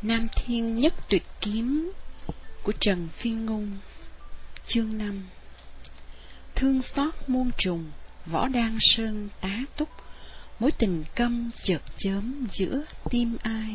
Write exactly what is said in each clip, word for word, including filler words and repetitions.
Nam Thiên Nhất Tuyệt Kiếm của Trần Phiên Ngôn. Chương năm. Thương xót muôn trùng, võ đan sơn tá túc, mối tình câm chợt chớm giữa tim ai.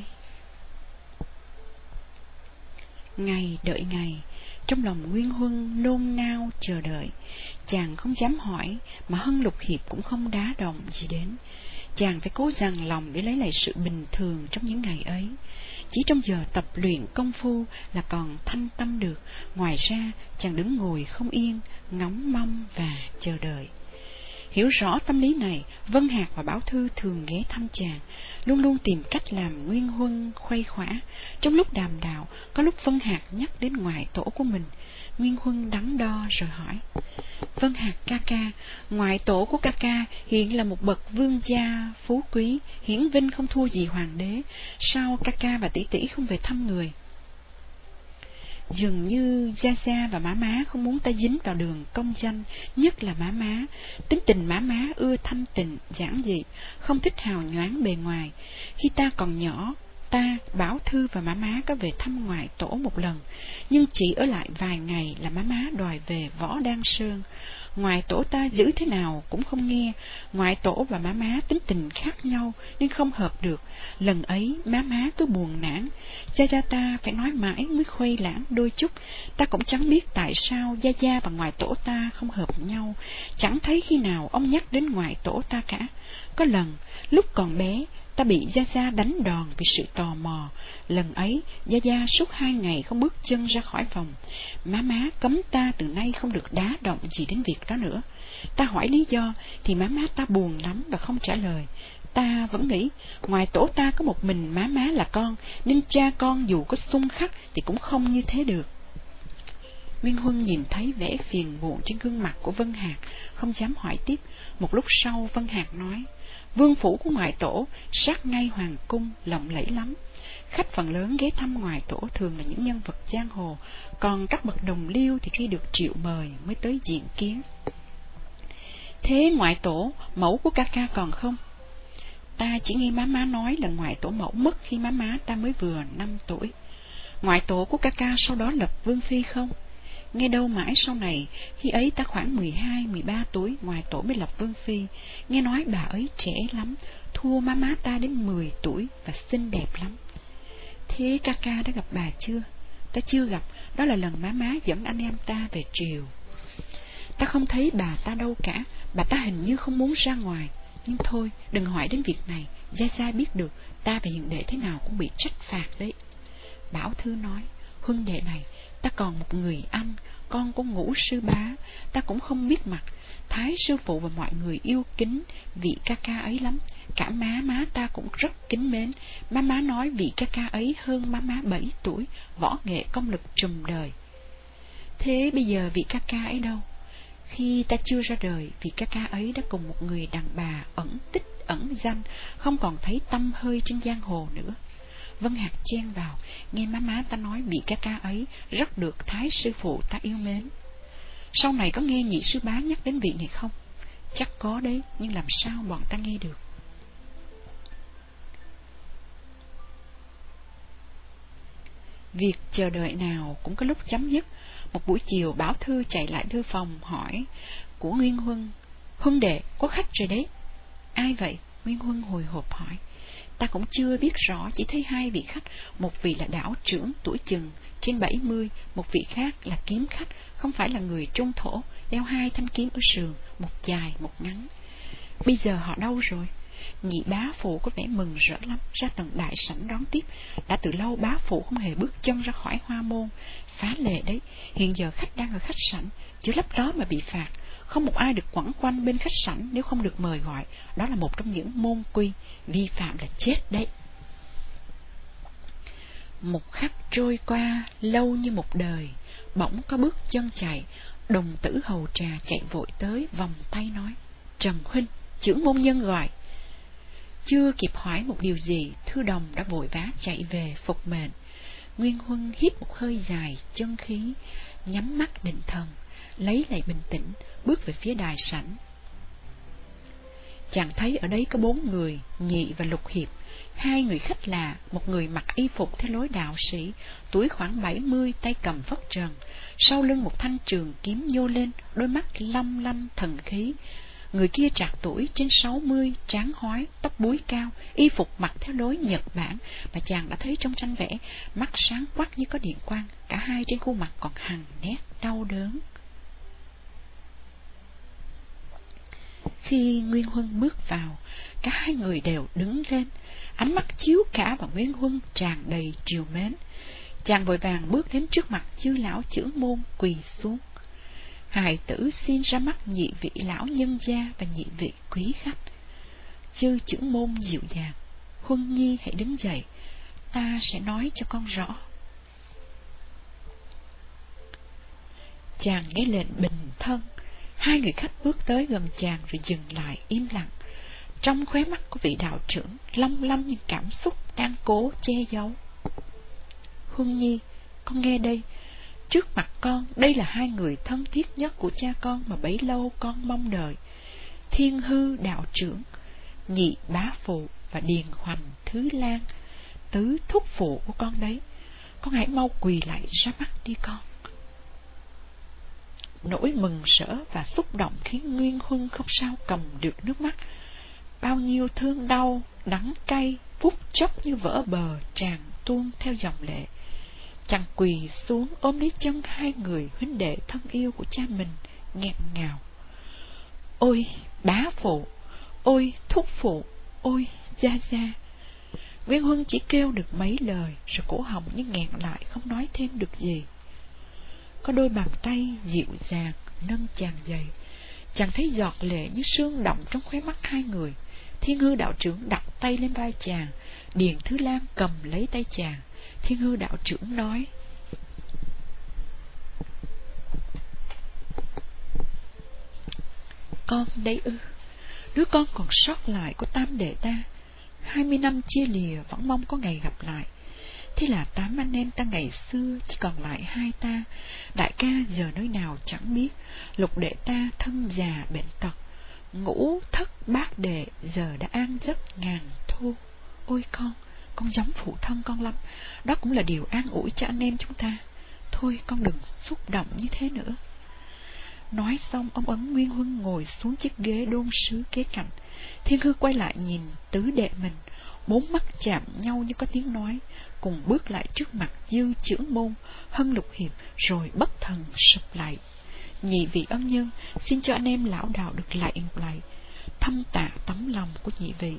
Ngày đợi ngày, trong lòng Nguyên Huân nôn nao chờ đợi. Chàng không dám hỏi, mà Hân Lục Hiệp cũng không đá động gì đến. Chàng phải cố dằn lòng để lấy lại sự bình thường trong những ngày ấy. Chỉ trong giờ tập luyện công phu là còn thanh tâm được, ngoài ra chàng đứng ngồi không yên, ngóng mong và chờ đợi. Hiểu rõ tâm lý này, Vân Hạc và Bảo Thư thường ghé thăm chàng, luôn luôn tìm cách làm Nguyên Huân khuây khỏa. Trong lúc đàm đạo, có lúc Vân Hạc nhắc đến ngoại tổ của mình. Nguyên Huân đắn đo rồi hỏi: Vân Hạc ca ca, ngoại tổ của ca ca hiện là một bậc vương gia phú quý, hiển vinh không thua gì hoàng đế, sao ca ca và tỷ tỷ không về thăm người? Dường như Gia Gia và Má Má không muốn ta dính vào đường công danh, nhất là Má Má. Tính tình Má Má ưa thanh tịnh, giản dị, không thích hào nhoáng bề ngoài. Khi ta còn nhỏ, ta, Bảo Thư và Má Má có về thăm ngoại tổ một lần, nhưng chỉ ở lại vài ngày là Má Má đòi về Võ Đan Sơn. Ngoại tổ ta giữ thế nào cũng không nghe. Ngoại tổ và Má Má tính tình khác nhau nên không hợp được. Lần ấy Má Má cứ buồn nản, Gia Gia ta phải nói mãi mới khuây lãng đôi chút. Ta cũng chẳng biết tại sao Gia Gia và ngoại tổ ta không hợp nhau. Chẳng thấy khi nào ông nhắc đến ngoại tổ ta cả. Có lần lúc còn bé, ta bị Gia Gia đánh đòn vì sự tò mò. Lần ấy Gia Gia suốt hai ngày không bước chân ra khỏi phòng. Má Má cấm ta từ nay không được đá động gì đến việc đó nữa. Ta hỏi lý do thì má má ta buồn lắm và không trả lời. Ta vẫn nghĩ ngoài tổ ta có một mình má má là con, nên cha con dù có xung khắc thì cũng không như thế được. Nguyên Huân nhìn thấy vẻ phiền muộn trên gương mặt của Vân Hạc, không dám hỏi tiếp. Một lúc sau Vân Hạc nói: Vương phủ của ngoại tổ sát ngay hoàng cung, lộng lẫy lắm. Khách phần lớn ghé thăm ngoại tổ thường là những nhân vật giang hồ, còn các bậc đồng liêu thì khi được triệu mời mới tới diện kiến. Thế ngoại tổ mẫu của ca ca còn không? Ta chỉ nghe má má nói là ngoại tổ mẫu mất khi má má ta mới vừa năm tuổi. Ngoại tổ của ca ca sau đó lập vương phi không? Nghe đâu mãi sau này, khi ấy ta khoảng mười hai, mười ba tuổi, ngoại tổ mới lập vương phi. Nghe nói bà ấy trẻ lắm, thua má má ta đến mười tuổi và xinh đẹp lắm. Thế ca ca đã gặp bà chưa? Ta chưa gặp, đó là lần má má dẫn anh em ta về triều. Ta không thấy bà ta đâu cả, bà ta hình như không muốn ra ngoài. Nhưng thôi, đừng hỏi đến việc này, Gia Gia biết được, ta và hiền đệ thế nào cũng bị trách phạt đấy. Bảo Thư nói: Huân đệ này, ta còn một người anh, con của Ngũ sư bá, ta cũng không biết mặt. Thái sư phụ và mọi người yêu kính vị ca ca ấy lắm, cả má má ta cũng rất kính mến. Má má nói vị ca ca ấy hơn má má bảy tuổi, võ nghệ công lực trùm đời. Thế bây giờ vị ca ca ấy đâu? Khi ta chưa ra đời, vị ca ca ấy đã cùng một người đàn bà ẩn tích ẩn danh, không còn thấy tăm hơi trên giang hồ nữa. Vân Hạc chen vào: Nghe má má ta nói vị ca ca ấy rất được Thái sư phụ ta yêu mến. Sau này có nghe nhị sư bá nhắc đến vị này không? Chắc có đấy, nhưng làm sao bọn ta nghe được? Việc chờ đợi nào cũng có lúc chấm dứt. Một buổi chiều, Bảo Thư chạy lại thư phòng hỏi của Nguyên Huân: Huân đệ, có khách rồi đấy. Ai vậy? Nguyên Huân hồi hộp hỏi. Ta cũng chưa biết rõ, chỉ thấy hai vị khách. Một vị là đảo trưởng tuổi chừng trên bảy mươi, một vị khác là kiếm khách, không phải là người Trung Thổ, đeo hai thanh kiếm ở sườn, một dài một ngắn. Bây giờ họ đâu rồi? Nhị bá phụ có vẻ mừng rỡ lắm, ra tầng đại sảnh đón tiếp. Đã từ lâu bá phụ không hề bước chân ra khỏi hoa môn. Phá lệ đấy, hiện giờ khách đang ở khách sảnh, chứ lấp đó mà bị phạt. Không một ai được quẩn quanh bên khách sảnh nếu không được mời gọi. Đó là một trong những môn quy, vi phạm là chết đấy. Một khắc trôi qua lâu như một đời, bỗng có bước chân chạy. Đồng tử hầu trà chạy vội tới, vòng tay nói: Trần huynh, chưởng môn nhân gọi. Chưa kịp hỏi một điều gì, Thư Đồng đã vội vã chạy về phục mệnh. Nguyên Huân hít một hơi dài chân khí, nhắm mắt định thần, lấy lại bình tĩnh, bước về phía đài sảnh. Chàng thấy ở đấy có bốn người, Nhị và Lục Hiệp. Hai người khách lạ, một người mặc y phục theo lối đạo sĩ, tuổi khoảng bảy mươi, tay cầm phất trần, sau lưng một thanh trường kiếm nhô lên, đôi mắt long lanh thần khí. Người kia trạc tuổi trên sáu mươi, trán hói, tóc búi cao, y phục mặc theo lối Nhật Bản mà chàng đã thấy trong tranh vẽ, mắt sáng quắc như có điện quang, cả hai trên khuôn mặt còn hằn nét đau đớn. Khi Nguyên Huân bước vào, cả hai người đều đứng lên, ánh mắt chiếu cả vào Nguyên Huân tràn đầy trìu mến. Chàng vội vàng bước đến trước mặt chư lão chưởng môn, quỳ xuống. Hài tử xin ra mắt nhị vị lão nhân gia và nhị vị quý khách. Chư chưởng môn dịu dàng: Huân nhi hãy đứng dậy, ta sẽ nói cho con rõ. Chàng nghe lệnh bình thân. Hai người khách bước tới gần chàng rồi dừng lại im lặng. Trong khóe mắt của vị đạo trưởng long lanh những cảm xúc đang cố che giấu. Huân nhi, con nghe đây. Trước mặt con, đây là hai người thân thiết nhất của cha con mà bấy lâu con mong đợi. Thiên Hư đạo trưởng, Nhị bá phụ và Điền Hoành thứ lang, tứ thúc phụ của con đấy. Con hãy mau quỳ lại ra mắt đi con. Nỗi mừng rỡ và xúc động khiến Nguyên Huân không sao cầm được nước mắt. Bao nhiêu thương đau, đắng cay, phút chốc như vỡ bờ tràn tuôn theo dòng lệ. Chàng quỳ xuống ôm lấy chân hai người huynh đệ thân yêu của cha mình, nghẹn ngào: Ôi bá phụ, ôi thúc phụ, ôi gia gia. Nguyên Huân chỉ kêu được mấy lời, rồi cổ họng như nghẹn lại không nói thêm được gì. Có đôi bàn tay dịu dàng nâng chàng dậy. Chàng thấy giọt lệ như sương động trong khóe mắt hai người. Thiên Hư đạo trưởng đặt tay lên vai chàng, Điền Thứ Lang cầm lấy tay chàng. Thiên Hư đạo trưởng nói: Con đây ư? Đứa con còn sót lại của tam đệ ta, hai mươi năm chia lìa vẫn mong có ngày gặp lại. Thế là tám anh em ta ngày xưa chỉ còn lại hai ta. Đại ca giờ nơi nào chẳng biết. Lục đệ ta thân già bệnh tật. Ngũ thất bát đệ giờ đã an giấc ngàn thu. Ôi con, con giống phụ thân con lắm. Đó cũng là điều an ủi cho anh em chúng ta. Thôi con đừng xúc động như thế nữa. Nói xong ông ấn Nguyên Huân ngồi xuống chiếc ghế đôn sứ kế cạnh. Thiên Hư quay lại nhìn tứ đệ mình. Bốn mắt chạm nhau như có tiếng nói, cùng bước lại trước mặt Dư Chưởng Môn, Hân Lục Hiệp, rồi bất thần sụp lại. Nhị vị ân nhân, xin cho anh em lão đạo được lạy một lạy, thâm tạ tấm lòng của nhị vị.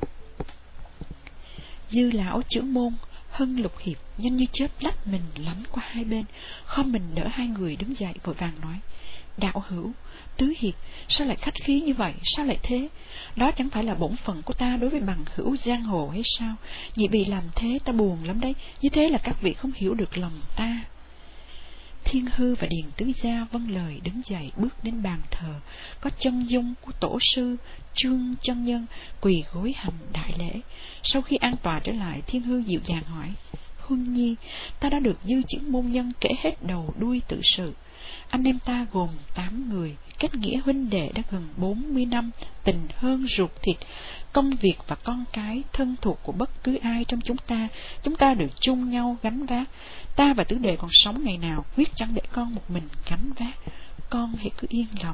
Dư lão Chưởng Môn, Hân Lục Hiệp nhanh như chớp lách mình lánh qua hai bên, không mình đỡ hai người đứng dậy vội vàng nói: Đạo hữu, tứ hiệp, sao lại khách khí như vậy, sao lại thế? Đó chẳng phải là bổn phận của ta đối với bằng hữu giang hồ hay sao? Nhị vị làm thế ta buồn lắm đấy, như thế là các vị không hiểu được lòng ta. Thiên Hư và Điền Tứ Gia vâng lời đứng dậy bước đến bàn thờ, có chân dung của tổ sư Trương chân nhân, quỳ gối hành đại lễ. Sau khi an tọa trở lại, Thiên Hư dịu dàng hỏi: Huân nhi, ta đã được Dư Chưởng Môn nhân kể hết đầu đuôi tự sự. Anh em ta gồm tám người, kết nghĩa huynh đệ đã gần bốn mươi năm, tình hơn ruột thịt, công việc và con cái thân thuộc của bất cứ ai trong chúng ta, chúng ta đều chung nhau gánh vác. Ta và tứ đệ còn sống ngày nào, quyết chẳng để con một mình gánh vác. Con hãy cứ yên lòng.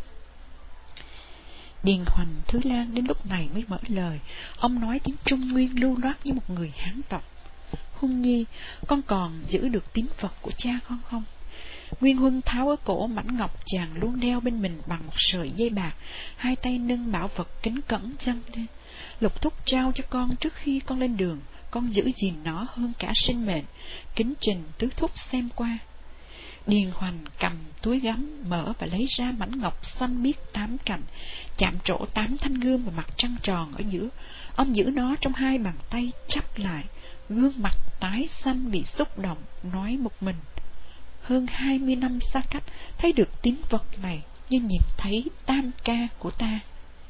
Điền Hoành Thứ Lang đến lúc này mới mở lời. Ông nói tiếng Trung Nguyên lưu loát như một người Hán tộc: Huân nhi, con còn giữ được tín vật của cha con không? Nguyên Huân tháo ở cổ mảnh ngọc chàng luôn đeo bên mình bằng một sợi dây bạc, hai tay nâng bảo vật kính cẩn dâng lên. Lục thúc trao cho con trước khi con lên đường, con giữ gìn nó hơn cả sinh mệnh, kính trình tứ thúc xem qua. Điền Hoành cầm túi gấm mở và lấy ra mảnh ngọc xanh biếc tám cạnh, chạm trổ tám thanh gươm và mặt trăng tròn ở giữa. Ông giữ nó trong hai bàn tay chắp lại, gương mặt tái xanh vì xúc động, nói một mình: Hơn hai mươi năm xa cách, thấy được tín vật này như nhìn thấy tam ca của ta.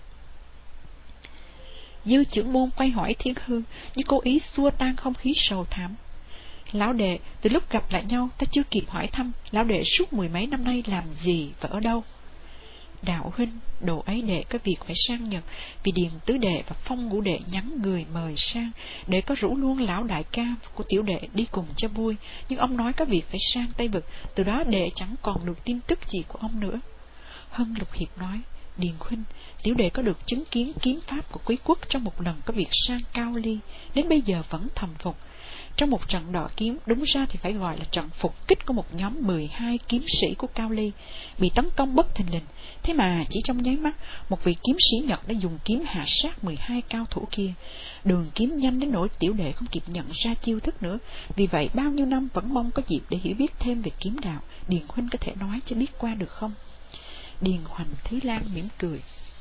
Dư Chưởng Môn quay hỏi Thiên Hư, như cố ý xua tan không khí sầu thảm: Lão đệ, từ lúc gặp lại nhau ta chưa kịp hỏi thăm lão đệ suốt mười mấy năm nay làm gì và ở đâu. Đạo huynh, đồ ấy đệ có việc phải sang Nhật, vì Điền tứ đệ và Phong ngũ đệ nhắn người mời sang, để có rủ luôn lão đại ca của tiểu đệ đi cùng cho vui, nhưng ông nói có việc phải sang Tây Vực, từ đó đệ chẳng còn được tin tức gì của ông nữa. Hân Lục Hiệp nói, Điền huynh, tiểu đệ có được chứng kiến kiếm pháp của quý quốc trong một lần có việc sang Cao Ly, đến bây giờ vẫn thầm phục. Trong một trận đọ kiếm, đúng ra thì phải gọi là trận phục kích của một nhóm mười hai kiếm sĩ của Cao Ly, bị tấn công bất thình lình, thế mà chỉ trong nháy mắt, một vị kiếm sĩ Nhật đã dùng kiếm hạ sát mười hai cao thủ kia. Đường kiếm nhanh đến nỗi tiểu đệ không kịp nhận ra chiêu thức nữa, vì vậy bao nhiêu năm vẫn mong có dịp để hiểu biết thêm về kiếm đạo. Điền huynh có thể nói cho biết qua được không? Điền Hoành Thí Lan mỉm cười,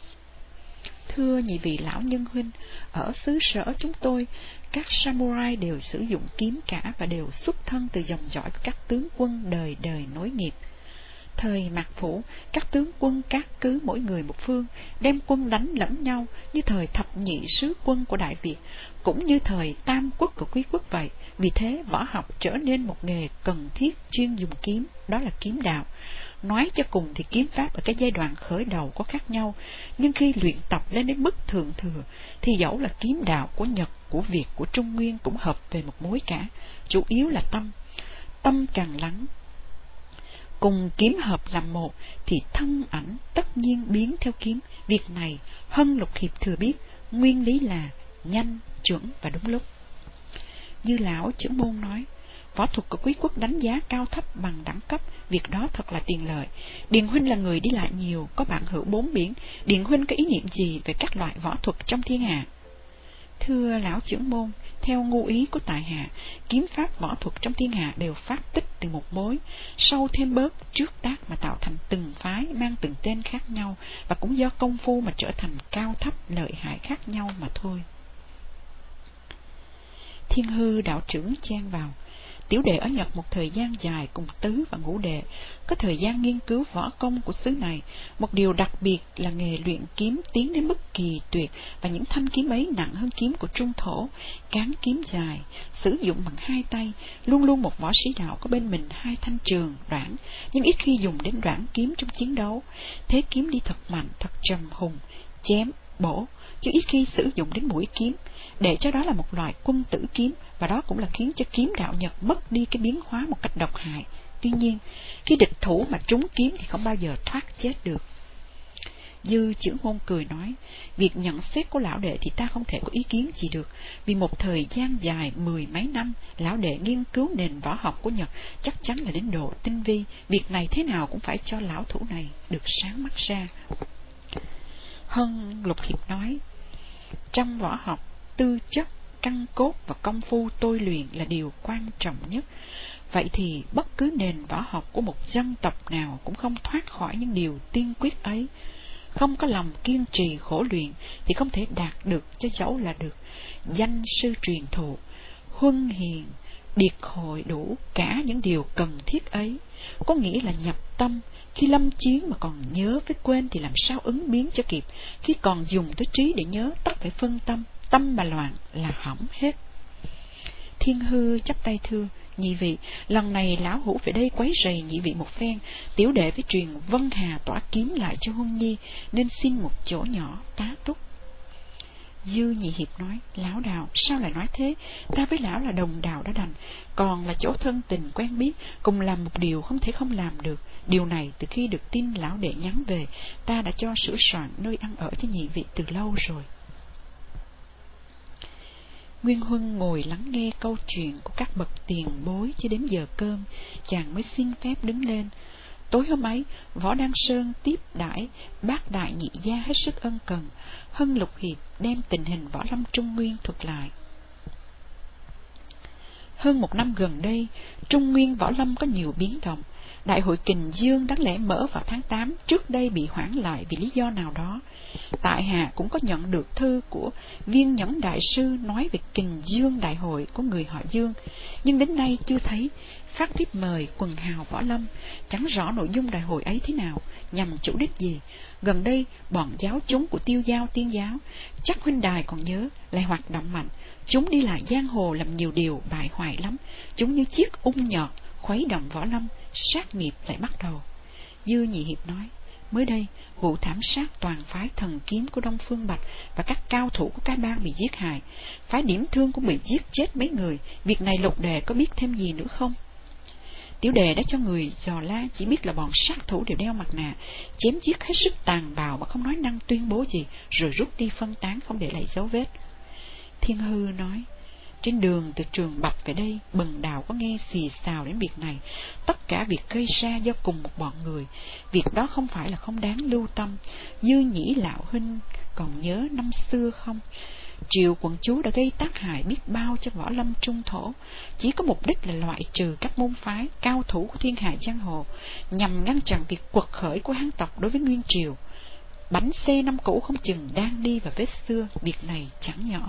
thưa nhị vị lão nhân huynh, ở xứ sở chúng tôi, các samurai đều sử dụng kiếm cả và đều xuất thân từ dòng dõi của các tướng quân đời đời nối nghiệp. Thời Mạc Phủ, các tướng quân các cứ mỗi người một phương, đem quân đánh lẫn nhau như thời thập nhị sứ quân của Đại Việt, cũng như thời tam quốc của quý quốc vậy. Vì thế võ học trở nên một nghề cần thiết chuyên dùng kiếm, đó là kiếm đạo. Nói cho cùng thì kiếm pháp ở cái giai đoạn khởi đầu có khác nhau, nhưng khi luyện tập lên đến mức thượng thừa thì dẫu là kiếm đạo của Nhật, của Việt, của Trung Nguyên cũng hợp về một mối cả, chủ yếu là tâm. Tâm càng lắng cùng kiếm hợp làm một thì thân ảnh tất nhiên biến theo kiếm. Việc này Hân Lục Hiệp thừa biết, nguyên lý là nhanh, chuẩn và đúng lúc. Dư lão trưởng môn nói, võ thuật của quý quốc đánh giá cao thấp bằng đẳng cấp, việc đó thật là tiền lợi. Điền huynh là người đi lại nhiều, có bạn hữu bốn biển, Điền huynh có ý niệm gì về các loại võ thuật trong thiên hạ? Thưa lão trưởng môn, theo ngu ý của tại hạ, kiếm pháp võ thuật trong thiên hạ đều phát tích từ một mối, sau thêm bớt trước tác mà tạo thành từng phái mang từng tên khác nhau, và cũng do công phu mà trở thành cao thấp lợi hại khác nhau mà thôi. Thiên Hư đạo trưởng chen vào, tiểu đệ ở Nhật một thời gian dài cùng tứ và ngũ đệ, có thời gian nghiên cứu võ công của xứ này. Một điều đặc biệt là nghề luyện kiếm tiến đến mức kỳ tuyệt, và những thanh kiếm ấy nặng hơn kiếm của trung thổ, cán kiếm dài, sử dụng bằng hai tay. Luôn luôn một võ sĩ đạo có bên mình hai thanh trường, đoạn, nhưng ít khi dùng đến đoạn kiếm trong chiến đấu. Thế kiếm đi thật mạnh, thật trầm hùng, chém, bổ, chứ ít khi sử dụng đến mũi kiếm, để cho đó là một loại quân tử kiếm, và đó cũng là khiến cho kiếm đạo Nhật mất đi cái biến hóa một cách độc hại. Tuy nhiên, khi địch thủ mà trúng kiếm thì không bao giờ thoát chết được. Dư trưởng môn cười nói, việc nhận xét của lão đệ thì ta không thể có ý kiến gì được, vì một thời gian dài mười mấy năm, lão đệ nghiên cứu nền võ học của Nhật chắc chắn là đến độ tinh vi, việc này thế nào cũng phải cho lão thủ này được sáng mắt ra. Hân Lục Hiệp nói, trong võ học, tư chất, căn cốt và công phu tôi luyện là điều quan trọng nhất. Vậy thì bất cứ nền võ học của một dân tộc nào cũng không thoát khỏi những điều tiên quyết ấy. Không có lòng kiên trì khổ luyện thì không thể đạt được, cho dẫu là được danh sư truyền thụ, huân hiền, điệt hội đủ cả những điều cần thiết ấy. Có nghĩa là nhập tâm, khi lâm chiến mà còn nhớ với quên thì làm sao ứng biến cho kịp. Khi còn dùng tới trí để nhớ, tất phải phân tâm, tâm mà loạn là hỏng hết. Thiên Hư chắp tay thưa, nhị vị, lần này lão hữu về đây quấy rầy nhị vị một phen, tiểu đệ với truyền Vân Hà tỏa kiếm lại cho Huân Nhi, nên xin một chỗ nhỏ tá túc. Dư Nhị Hiệp nói, lão đạo sao lại nói thế, ta với lão là đồng đạo đã đành, còn là chỗ thân tình quen biết, cùng làm một điều không thể không làm được. Điều này từ khi được tin lão đệ nhắn về, ta đã cho sửa soạn nơi ăn ở cho nhị vị từ lâu rồi. Nguyên Huân ngồi lắng nghe câu chuyện của các bậc tiền bối cho đến giờ cơm, chàng mới xin phép đứng lên. Tối hôm ấy, Võ Đăng Sơn tiếp đãi bác đại nhị gia hết sức ân cần. Hân Lục Hiệp đem tình hình võ lâm Trung Nguyên thuật lại. Hơn một năm gần đây, Trung Nguyên võ lâm có nhiều biến động. Đại hội Kình Dương đáng lẽ mở vào tháng tám, trước đây bị hoãn lại vì lý do nào đó. Tại hạ cũng có nhận được thư của Viên Nhẫn Đại Sư nói về Kình Dương đại hội của người họ Dương, nhưng đến nay chưa thấy phát thiếp mời quần hào võ lâm, chẳng rõ nội dung đại hội ấy thế nào, nhằm chủ đích gì. Gần đây, bọn giáo chúng của Tiêu Giao Tiên Giáo, chắc huynh đài còn nhớ, lại hoạt động mạnh. Chúng đi lại giang hồ làm nhiều điều bại hoại lắm. Chúng như chiếc ung nhọt, khuấy động võ lâm, sát nghiệp lại bắt đầu. Dư Nhị Hiệp nói, Mới đây, vụ thảm sát toàn phái thần kiếm của Đông Phương Bạch và các cao thủ của cái bang bị giết hại, phái Điểm Thương cũng bị giết chết mấy người. Việc này Lục Đề có biết thêm gì nữa không? Tiểu Đề đã cho người dò la, chỉ biết là bọn sát thủ đều đeo mặt nạ, chém giết hết sức tàn bạo mà không nói năng tuyên bố gì, rồi rút đi phân tán không để lại dấu vết. Thiên Hư nói, trên đường từ Trường Bạch về đây, Bần Đạo có nghe xì xào đến việc này. Tất cả việc gây ra do cùng một bọn người. Việc đó không phải là không đáng lưu tâm. Dư Nhĩ lão huynh còn nhớ năm xưa không? Triều quận chúa đã gây tác hại biết bao cho võ lâm trung thổ, chỉ có mục đích là loại trừ các môn phái cao thủ của thiên hạ giang hồ, nhằm ngăn chặn việc quật khởi của Hán tộc đối với Nguyên Triều. Bánh xe năm cũ không chừng đang đi vào vết xưa, việc này chẳng nhỏ.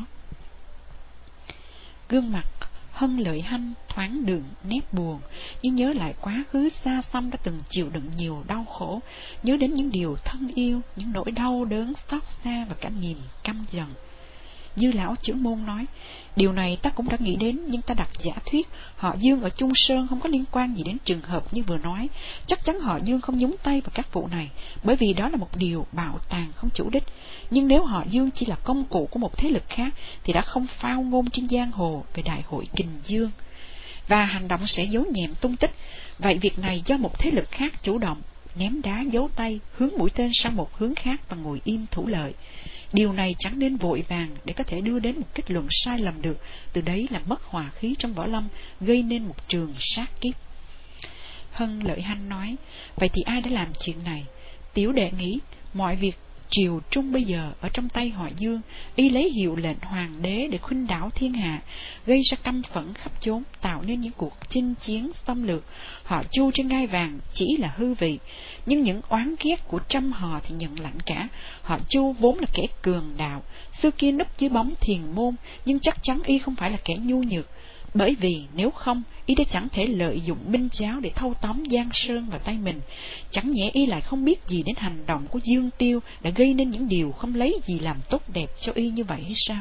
Gương mặt Hân Lợi Hanh thoáng đượm nét buồn, nhưng nhớ lại quá khứ xa xăm đã từng chịu đựng nhiều đau khổ, nhớ đến những điều thân yêu, những nỗi đau đớn xót xa và cả niềm căm giận. Dư lão trưởng môn nói, điều này ta cũng đã nghĩ đến, nhưng ta đặt giả thuyết họ Dương ở Trung Sơn không có liên quan gì đến trường hợp như vừa nói. Chắc chắn họ Dương không nhúng tay vào các vụ này, bởi vì đó là một điều bạo tàn không chủ đích. Nhưng nếu họ Dương chỉ là công cụ của một thế lực khác, thì đã không phao ngôn trên giang hồ về đại hội Kình Dương, và hành động sẽ giấu nhẹm tung tích. Vậy việc này do một thế lực khác chủ động, ném đá giấu tay, hướng mũi tên sang một hướng khác và ngồi im thủ lợi. Điều này chẳng nên vội vàng để có thể đưa đến một kết luận sai lầm được, từ đấy là mất hòa khí trong võ lâm, gây nên một trường sát kiếp. Hân Lợi Hanh nói, vậy thì ai đã làm chuyện này? Tiểu Đệ nghĩ mọi việc triều trung bây giờ ở trong tay họ Dương, y lấy hiệu lệnh hoàng đế để khuynh đảo thiên hạ, gây ra căm phẫn khắp chốn, tạo nên những cuộc chinh chiến xâm lược. Họ Chu trên ngai vàng chỉ là hư vị, nhưng những oán ghét của trăm họ thì nhận lãnh cả. Họ Chu vốn là kẻ cường đạo, xưa kia núp dưới bóng thiền môn, nhưng chắc chắn y không phải là kẻ nhu nhược, bởi vì nếu không, y đã chẳng thể lợi dụng binh giáo để thâu tóm Giang Sơn vào tay mình. Chẳng nhẽ y lại không biết gì đến hành động của Dương Tiêu đã gây nên những điều không lấy gì làm tốt đẹp cho y như vậy hay sao?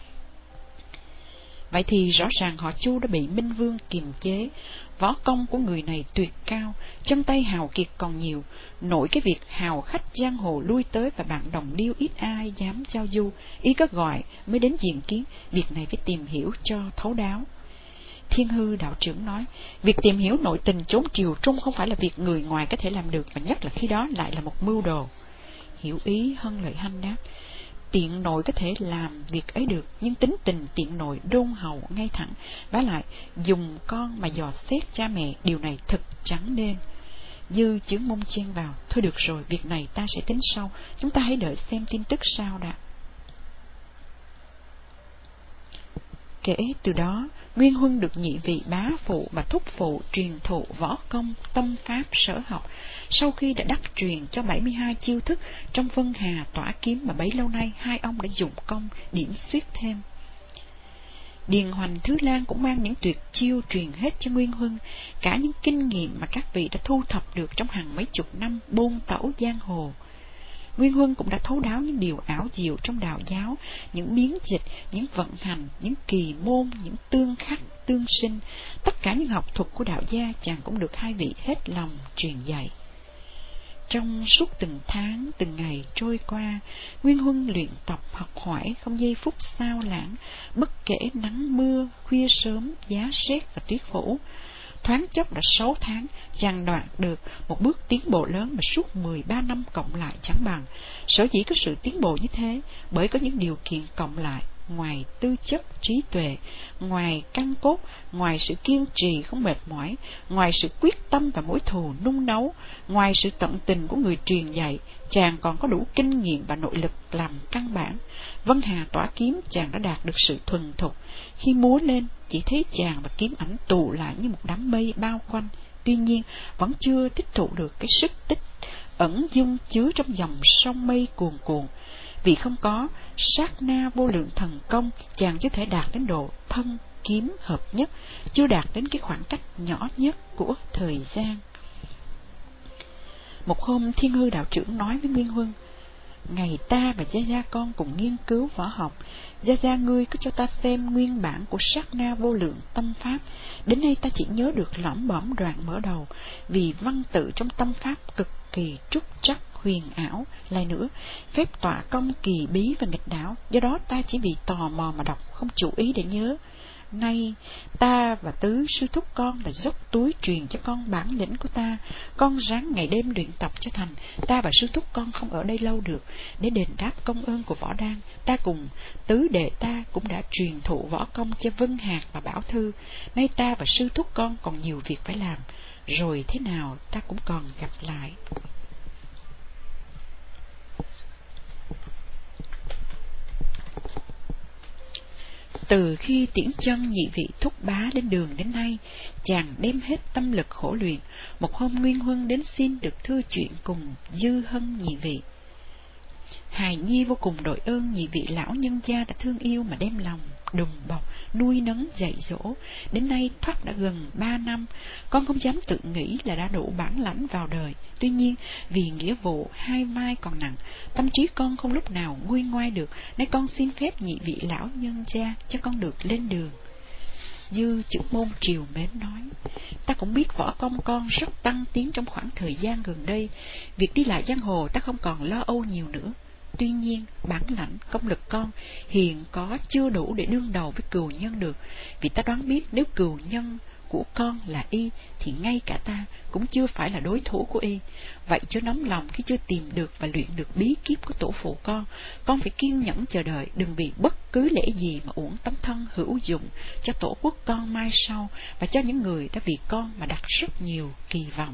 Vậy thì rõ ràng họ Chu đã bị Minh Vương kiềm chế. Võ công của người này tuyệt cao, chân tay hào kiệt còn nhiều, nổi cái việc hào khách giang hồ lui tới và bạn đồng điêu ít ai dám giao du. Y có gọi mới đến diện kiến, việc này phải tìm hiểu cho thấu đáo. Thiên Hư đạo trưởng nói, việc tìm hiểu nội tình chốn triều trung không phải là việc người ngoài có thể làm được, và nhất là khi đó lại là một mưu đồ. Hiểu ý, Hân Lợi Hanh đáp, tiện nội có thể làm việc ấy được, nhưng tính tình tiện nội đôn hậu ngay thẳng, vả lại dùng con mà dò xét cha mẹ, điều này thật chẳng nên. Dư Chướng Môn chen vào, thôi được rồi, việc này ta sẽ tính sau, chúng ta hãy đợi xem tin tức sau đã. Kể từ đó, Nguyên Huân được nhị vị bá phụ và thúc phụ truyền thụ võ công, tâm pháp, sở học. Sau khi đã đắc truyền cho bảy mươi hai chiêu thức trong Vân Hà Tỏa Kiếm mà bấy lâu nay hai ông đã dụng công điểm xuyết thêm. Điền Hoành Thứ Lan cũng mang những tuyệt chiêu truyền hết cho Nguyên Huân, cả những kinh nghiệm mà các vị đã thu thập được trong hàng mấy chục năm bôn tẩu giang hồ. Nguyên Huân cũng đã thấu đáo những điều ảo diệu trong đạo giáo, những biến dịch, những vận hành, những kỳ môn, những tương khắc, tương sinh. Tất cả những học thuật của đạo gia chàng cũng được hai vị hết lòng truyền dạy. Trong suốt từng tháng, từng ngày trôi qua, Nguyên Huân luyện tập học hỏi không giây phút sao lãng, bất kể nắng mưa, khuya sớm, giá rét và tuyết phủ. Thoáng chốc đã sáu tháng, chàng đoạt được một bước tiến bộ lớn mà suốt mười ba năm cộng lại chẳng bằng. Sở dĩ có sự tiến bộ như thế, bởi có những điều kiện cộng lại, ngoài tư chất, trí tuệ, ngoài căn cốt, ngoài sự kiên trì không mệt mỏi, ngoài sự quyết tâm và mối thù nung nấu, ngoài sự tận tình của người truyền dạy, chàng còn có đủ kinh nghiệm và nội lực làm căn bản. Vân Hà Tỏa Kiếm chàng đã đạt được sự thuần thục, khi múa lên chỉ thấy chàng và kiếm ảnh tụ lại như một đám mây bao quanh. Tuy nhiên vẫn chưa tích tụ được cái sức tích ẩn dung chứa trong dòng sông mây cuồn cuộn. Vì không có sát na vô lượng thần công, chàng chưa thể đạt đến độ thân kiếm hợp nhất, chưa đạt đến cái khoảng cách nhỏ nhất của thời gian. Một hôm Thiên Hư đạo trưởng nói với Nguyên Huân, Ngày ta và gia gia con cùng nghiên cứu võ học, gia gia ngươi cứ cho ta xem nguyên bản của sát na vô lượng tâm pháp. Đến nay ta chỉ nhớ được lõm bõm đoạn mở đầu, vì văn tự trong tâm pháp cực kỳ trúc trắc huyền ảo. Lại nữa, phép tọa công kỳ bí và nghịch đảo, do đó ta chỉ vì tò mò mà đọc, không chủ ý để nhớ. Nay ta và tứ sư thúc con là dốc túi truyền cho con bản lĩnh của ta, con ráng ngày đêm luyện tập cho thành. Ta và sư thúc con không ở đây lâu được, để đền đáp công ơn của Võ Đan, ta cùng tứ đệ ta cũng đã truyền thụ võ công cho Vân Hạc và Bảo Thư. Nay ta và sư thúc con còn nhiều việc phải làm, rồi thế nào ta cũng còn gặp lại. Từ khi tiễn chân nhị vị thúc bá lên đường đến nay, chàng đem hết tâm lực khổ luyện. Một hôm Nguyên Huân đến xin được thưa chuyện cùng Dư Hân nhị vị. Hài Nhi vô cùng đội ơn nhị vị lão nhân gia đã thương yêu mà đem lòng đùm bọc, nuôi nấng dạy dỗ. Đến nay thoát đã gần ba năm, con không dám tự nghĩ là đã đủ bản lãnh vào đời. Tuy nhiên, vì nghĩa vụ hai vai còn nặng, tâm trí con không lúc nào nguôi ngoai được, nên con xin phép nhị vị lão nhân gia cho con được lên đường. Dư Chữ Môn triều mến nói, ta cũng biết võ công con rất tăng tiến trong khoảng thời gian gần đây. Việc đi lại giang hồ ta không còn lo âu nhiều nữa. Tuy nhiên, bản lãnh, công lực con hiện có chưa đủ để đương đầu với cừu nhân được. Vì ta đoán biết nếu cừu nhân của con là y, thì ngay cả ta cũng chưa phải là đối thủ của y. Vậy chớ nóng lòng khi chưa tìm được và luyện được bí kíp của tổ phụ con. Con phải kiên nhẫn chờ đợi, đừng vì bất cứ lẽ gì mà uổng tấm thân hữu dụng cho tổ quốc con mai sau, và cho những người đã vì con mà đặt rất nhiều kỳ vọng.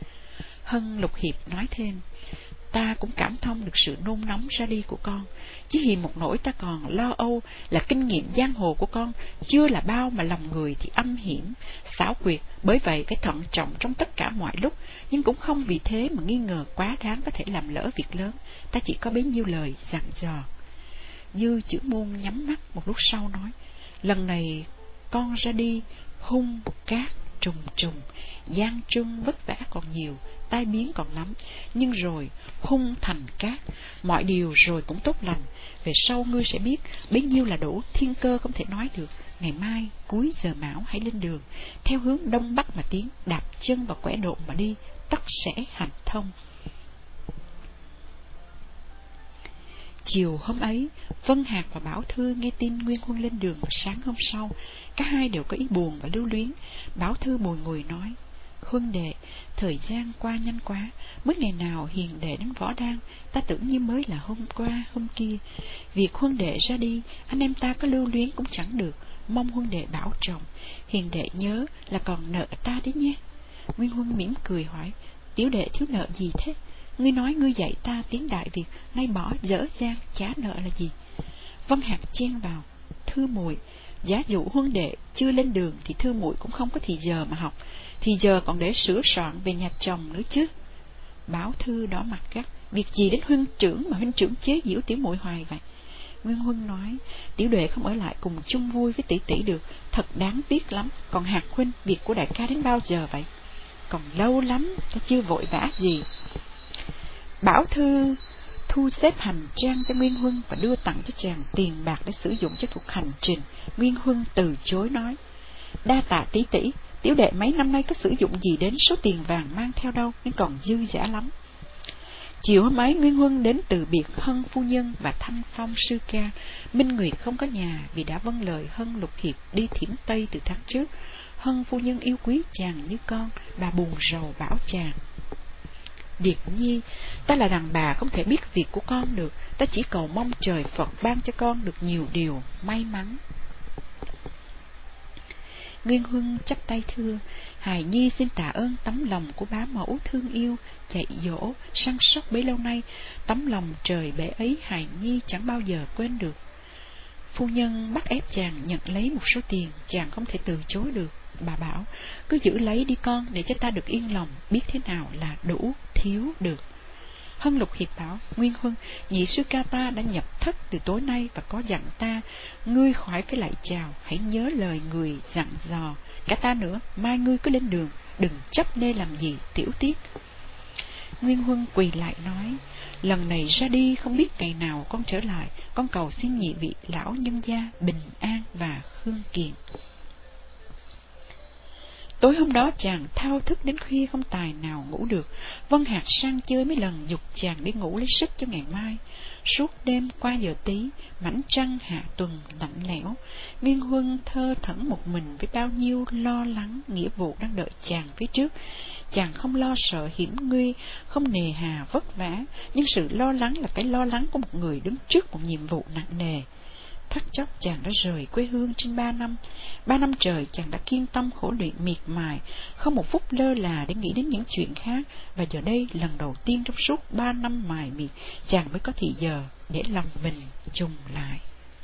Hân Lục Hiệp nói thêm, ta cũng cảm thông được sự nôn nóng ra đi của con. Chỉ hiềm một nỗi ta còn lo âu là kinh nghiệm giang hồ của con chưa là bao, mà lòng người thì âm hiểm, xảo quyệt. Bởi vậy phải thận trọng trong tất cả mọi lúc, nhưng cũng không vì thế mà nghi ngờ quá đáng có thể làm lỡ việc lớn. Ta chỉ có bấy nhiêu lời dặn dò. Dư Chữ Môn nhắm mắt một lúc sau nói, lần này con ra đi hung cát trùng trùng, gian truân vất vả còn nhiều, tai biến còn lắm, nhưng rồi hung thành cát, mọi điều rồi cũng tốt lành. Về sau ngươi sẽ biết bấy nhiêu là đủ, thiên cơ không thể nói được. Ngày mai cuối giờ mão hãy lên đường, theo hướng đông bắc mà tiến, đạp chân vào quẻ độn mà đi, tất sẽ hành thông. Chiều hôm ấy, Vân Hạc và Bảo Thư nghe tin Nguyên Huân lên đường vào sáng hôm sau. Cả hai đều có ý buồn và lưu luyến. Bảo Thư bùi ngùi nói, Huân đệ, thời gian qua nhanh quá, mới ngày nào hiền đệ đến Võ Đan, ta tưởng như mới là hôm qua, hôm kia. Việc Huân đệ ra đi, anh em ta có lưu luyến cũng chẳng được, mong Huân đệ bảo trọng. Hiền đệ nhớ là còn nợ ta đấy nhé. Nguyên Huân mỉm cười hỏi, tiểu đệ thiếu nợ gì thế? Ngươi nói ngươi dạy ta tiếng Đại Việt, nay bỏ dở dang, trả nợ là gì? Vân Hạc chen vào, thưa muội, giả dụ Huân đệ chưa lên đường thì thưa muội cũng không có thì giờ mà học, thì giờ còn để sửa soạn về nhà chồng nữa chứ. Bảo Thư đỏ mặt gắt, việc gì đến huynh trưởng mà huynh trưởng chế giễu tiểu muội hoài vậy? Nguyên Huân nói, tiểu đệ không ở lại cùng chung vui với tỷ tỷ được, thật đáng tiếc lắm. Còn Hạc huynh, việc của đại ca đến bao giờ vậy? Còn lâu lắm, ta chưa vội vã gì. Bảo Thư thu xếp hành trang cho Nguyên Huân và đưa tặng cho chàng tiền bạc để sử dụng cho cuộc hành trình. Nguyên Huân từ chối nói, đa tạ tỷ tỷ, tiểu đệ mấy năm nay có sử dụng gì đến số tiền vàng mang theo đâu, nên còn dư dả lắm. Chiều hôm ấy, Nguyên Huân đến từ biệt Hân phu nhân và Thanh Phong sư ca. Minh Nguyệt không có nhà vì đã vâng lời Hân Lục Hiệp đi Thiểm Tây từ tháng trước. Hân phu nhân yêu quý chàng như con, bà buồn rầu bảo chàng, Điệp Nhi, ta là đàn bà không thể biết việc của con được, ta chỉ cầu mong trời Phật ban cho con được nhiều điều may mắn. Nguyên Huân chắp tay thưa, hài nhi xin tạ ơn tấm lòng của bá mẫu thương yêu, dạy dỗ, săn sóc bấy lâu nay. Tấm lòng trời bể ấy hài nhi chẳng bao giờ quên được. Phu nhân bắt ép chàng nhận lấy một số tiền, chàng không thể từ chối được. Bà bảo, cứ giữ lấy đi con, để cho ta được yên lòng, biết thế nào là đủ, thiếu được. Hân Lục Hiệp bảo, Nguyên Huân, nhị sư ca ta đã nhập thất từ tối nay và có dặn ta, ngươi khỏi phải lại chào, hãy nhớ lời người dặn dò. Cả ta nữa, mai ngươi cứ lên đường, đừng chấp nê làm gì tiểu tiết. Nguyên Huân quỳ lại nói, lần này ra đi không biết ngày nào con trở lại, con cầu xin nhị vị lão nhân gia bình an và hương kiện. Tối hôm đó chàng thao thức đến khuya không tài nào ngủ được. Vân Hạc sang chơi mấy lần giục chàng đi ngủ lấy sức cho ngày mai. Suốt đêm qua giờ tí, mảnh trăng hạ tuần lạnh lẽo, Nguyên Huân thơ thẫn một mình với bao nhiêu lo lắng nghĩa vụ đang đợi chàng phía trước. Chàng không lo sợ hiểm nguy, không nề hà vất vả, nhưng sự lo lắng là cái lo lắng của một người đứng trước một nhiệm vụ nặng nề. Thắt chốc chàng đã rời quê hương trên ba năm. Ba năm trời chàng đã kiên tâm khổ luyện miệt mài, không một phút lơ là để nghĩ đến những chuyện khác. Và giờ đây lần đầu tiên trong suốt ba năm mài miệt, chàng mới có thì giờ để lòng mình trùng lại.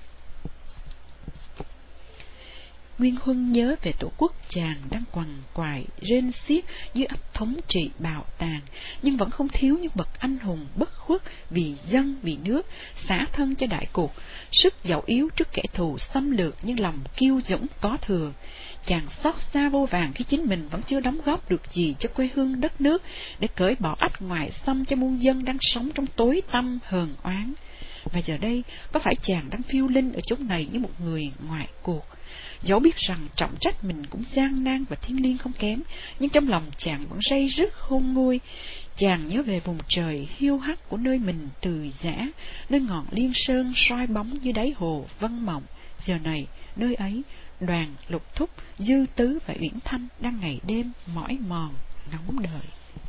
Nguyên Huân nhớ về tổ quốc chàng đang quằn quại rên xiết dưới ách thống trị bạo tàn, nhưng vẫn không thiếu những bậc anh hùng bất khuất vì dân vì nước, xả thân cho đại cuộc, sức dẫu yếu trước kẻ thù xâm lược nhưng lòng kiêu dũng có thừa. Chàng xót xa vô vàn khi chính mình vẫn chưa đóng góp được gì cho quê hương đất nước, để cởi bỏ ách ngoại xâm cho muôn dân đang sống trong tối tăm hờn oán. Và giờ đây có phải chàng đang phiêu linh ở chốn này như một người ngoại cuộc? Dẫu biết rằng trọng trách mình cũng gian nan và thiêng liêng không kém, nhưng trong lòng chàng vẫn day dứt khôn nguôi. Chàng nhớ về vùng trời hiu hắt của nơi mình từ giã, nơi ngọn Liên Sơn soi bóng như đáy hồ Vân Mộng. Giờ này nơi ấy, Đoàn, Lục Thúc, Dư Tứ và Uyển Thanh đang ngày đêm mỏi mòn ngóng đợi.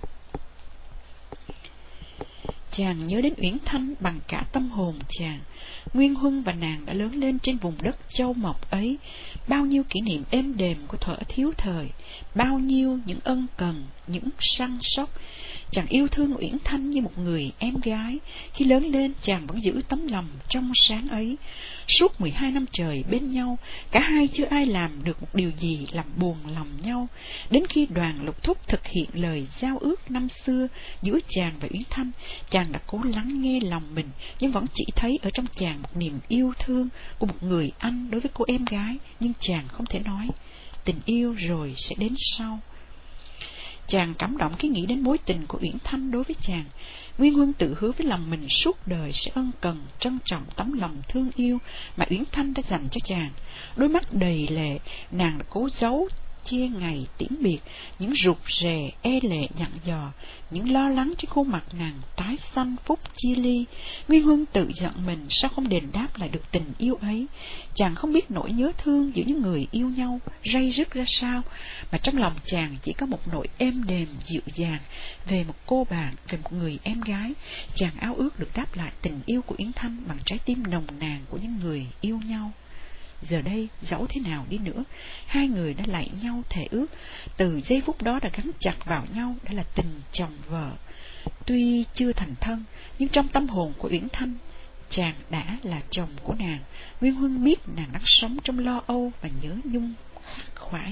Chàng nhớ đến Uyển Thanh bằng cả tâm hồn chàng. Nguyên Huân và nàng đã lớn lên trên vùng đất châu mộc ấy, bao nhiêu kỷ niệm êm đềm của thuở thiếu thời, bao nhiêu những ân cần, những săn sóc. Chàng yêu thương Uyển Thanh như một người em gái. Khi lớn lên chàng vẫn giữ tấm lòng trong sáng ấy. Suốt mười hai năm trời bên nhau, cả hai chưa ai làm được một điều gì làm buồn lòng nhau. Đến khi Đoàn, Lục Thúc thực hiện lời giao ước năm xưa giữa chàng và Uyển Thanh, chàng đã cố lắng nghe lòng mình, nhưng vẫn chỉ thấy ở trong chàng một niềm yêu thương của một người anh đối với cô em gái. Nhưng chàng không thể nói tình yêu rồi sẽ đến sau. Chàng cảm động khi nghĩ đến mối tình của Uyển Thanh đối với chàng. Nguyên Huân tự hứa với lòng mình suốt đời sẽ ân cần, trân trọng tấm lòng thương yêu mà Uyển Thanh đã dành cho chàng. Đôi mắt đầy lệ, nàng đã cố giấu chia ngày tiễn biệt, những rụt rè e lệ dặn dò, những lo lắng trên khuôn mặt nàng tái xanh phút chia ly. Nguyên Huân tự giận mình sao không đền đáp lại được tình yêu ấy. Chàng không biết nỗi nhớ thương giữa những người yêu nhau ray rứt ra sao, mà trong lòng chàng chỉ có một nỗi êm đềm dịu dàng về một cô bạn, về một người em gái. Chàng ao ước được đáp lại tình yêu của Yến Thanh bằng trái tim nồng nàn của những người yêu nhau. Giờ đây, dẫu thế nào đi nữa, hai người đã lạy nhau thề ước, từ giây phút đó đã gắn chặt vào nhau, đã là tình chồng vợ. Tuy chưa thành thân, nhưng trong tâm hồn của Uyển Thanh, chàng đã là chồng của nàng. Nguyên Huân biết nàng đang sống trong lo âu và nhớ nhung khắc khoải.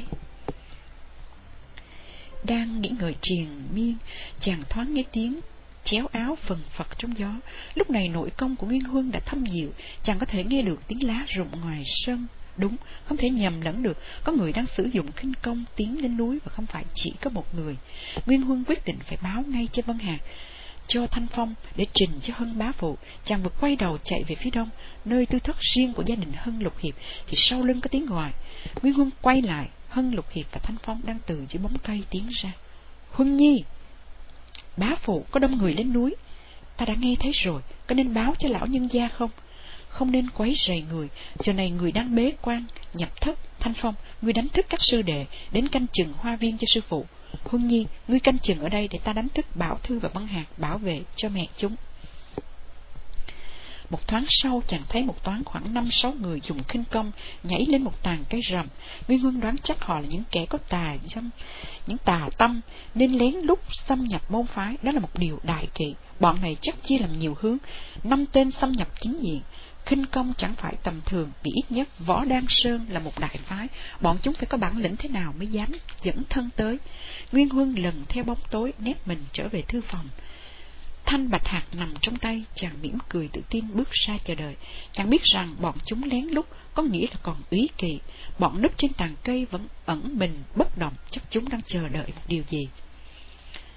Đang nghĩ ngợi triền miên, chàng thoáng nghe tiếng chéo áo phần phật trong gió. Lúc này nội công của Nguyên Huân đã thâm diệu, chàng có thể nghe được tiếng lá rụng ngoài sân. Đúng, không thể nhầm lẫn được, có người đang sử dụng khinh công tiến lên núi và không phải chỉ có một người. Nguyên Huân quyết định phải báo ngay cho Vân Hạc, cho Thanh Phong để trình cho Hân bá phụ. Chàng vừa quay đầu chạy về phía đông, nơi tư thất riêng của gia đình Hân Lục Hiệp, thì sau lưng có tiếng gọi. Nguyên Huân quay lại, Hân Lục Hiệp và Thanh Phong đang từ dưới bóng cây tiến ra. Huân Nhi, bá phụ có đông người lên núi. Ta đã nghe thấy rồi, có nên báo cho lão nhân gia không? Không nên quấy rầy người, giờ này người đang bế quan nhập thất. Thanh Phong, ngươi đánh thức các sư đệ đến canh chừng hoa viên cho sư phụ. Huân Nhi, ngươi canh chừng ở đây để ta đánh thức Bảo Thư và Vân Hạc bảo vệ cho mẹ chúng. Một thoáng sau, chàng thấy một toán khoảng năm sáu người dùng khinh công nhảy lên một tàn cây rầm. Nguyên Huân đoán chắc họ là những kẻ có tà dâm, những tà tâm, nên lén lút xâm nhập môn phái. Đó là một điều đại kỵ. Bọn này chắc chia làm nhiều hướng, năm tên xâm nhập chính diện. Khinh công chẳng phải tầm thường, vì ít nhất Võ Đan Sơn là một đại phái. Bọn chúng phải có bản lĩnh thế nào mới dám dẫn thân tới. Nguyên Huân lần theo bóng tối nép mình trở về thư phòng. Thanh bạch hạt nằm trong tay, chàng mỉm cười tự tin bước ra chờ đợi. Chàng biết rằng bọn chúng lén lút có nghĩa là còn úy kỵ. Bọn núp trên tàn cây vẫn ẩn mình bất động, chắc chúng đang chờ đợi một điều gì.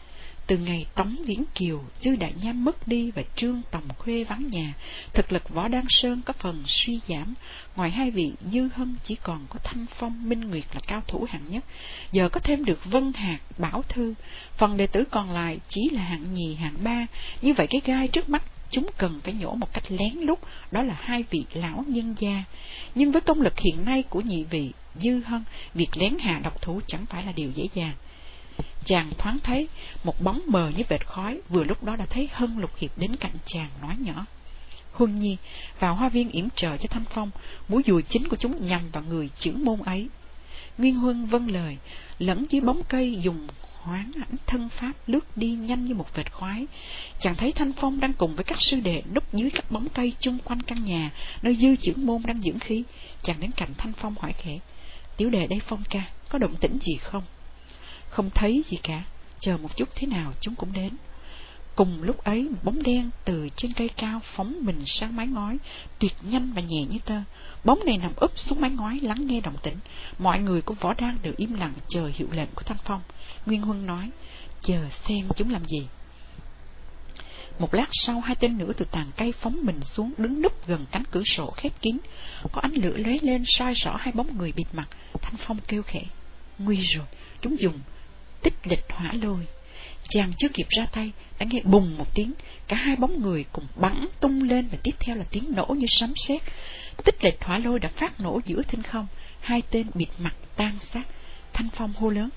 Từ ngày Tống Viễn Kiều, Dư Đại Nham mất đi và Trương Tòng Khuê vắng nhà, thực lực Võ Đăng Sơn có phần suy giảm. Ngoài hai vị, Dư Hân chỉ còn có Thanh Phong, Minh Nguyệt là cao thủ hạng nhất. Giờ có thêm được Vân Hạc, Bảo Thư, phần đệ tử còn lại chỉ là hạng nhì, hạng ba. Như vậy cái gai trước mắt chúng cần phải nhổ một cách lén lút, đó là hai vị lão nhân gia. Nhưng với công lực hiện nay của nhị vị Dư Hân, việc lén hạ độc thủ chẳng phải là điều dễ dàng. Chàng thoáng thấy một bóng mờ như vệt khói, vừa lúc đó đã thấy Hân Lục Hiệp đến cạnh chàng nói nhỏ: Huân Nhi, vào hoa viên yểm trợ cho Thanh Phong, mũi dùi chính của chúng nhằm vào người chưởng môn ấy. Nguyên Huân vâng lời, lẫn dưới bóng cây dùng hoán ảnh thân pháp lướt đi nhanh như một vệt khói. Chàng thấy Thanh Phong đang cùng với các sư đệ núp dưới các bóng cây chung quanh căn nhà nơi Dư chưởng môn đang dưỡng khí. Chàng đến cạnh Thanh Phong hỏi khẽ: Tiểu đệ đây Phong ca, có động tĩnh gì không? Không thấy gì cả, chờ một chút thế nào chúng cũng đến. Cùng lúc ấy, một bóng đen từ trên cây cao phóng mình sang mái ngói, tuyệt nhanh và nhẹ như tơ. Bóng này nằm úp xuống mái ngói lắng nghe động tĩnh. Mọi người của Võ Đăng đều im lặng chờ hiệu lệnh của Thanh Phong. Nguyên Huân nói: Chờ xem chúng làm gì. Một lát sau, hai tên nữa từ tàn cây phóng mình xuống, đứng núp gần cánh cửa sổ khép kín. Có ánh lửa lóe lên soi rõ hai bóng người bịt mặt. Thanh Phong kêu khẽ: Nguy rồi, chúng dùng tích lịch hỏa lôi. Chàng chưa kịp ra tay, đã nghe bùng một tiếng, cả hai bóng người cùng bắn tung lên và tiếp theo là tiếng nổ như sấm sét. Tích lịch hỏa lôi đã phát nổ giữa thinh không, hai tên bịt mặt tan xác. Thanh Phong hô lớn: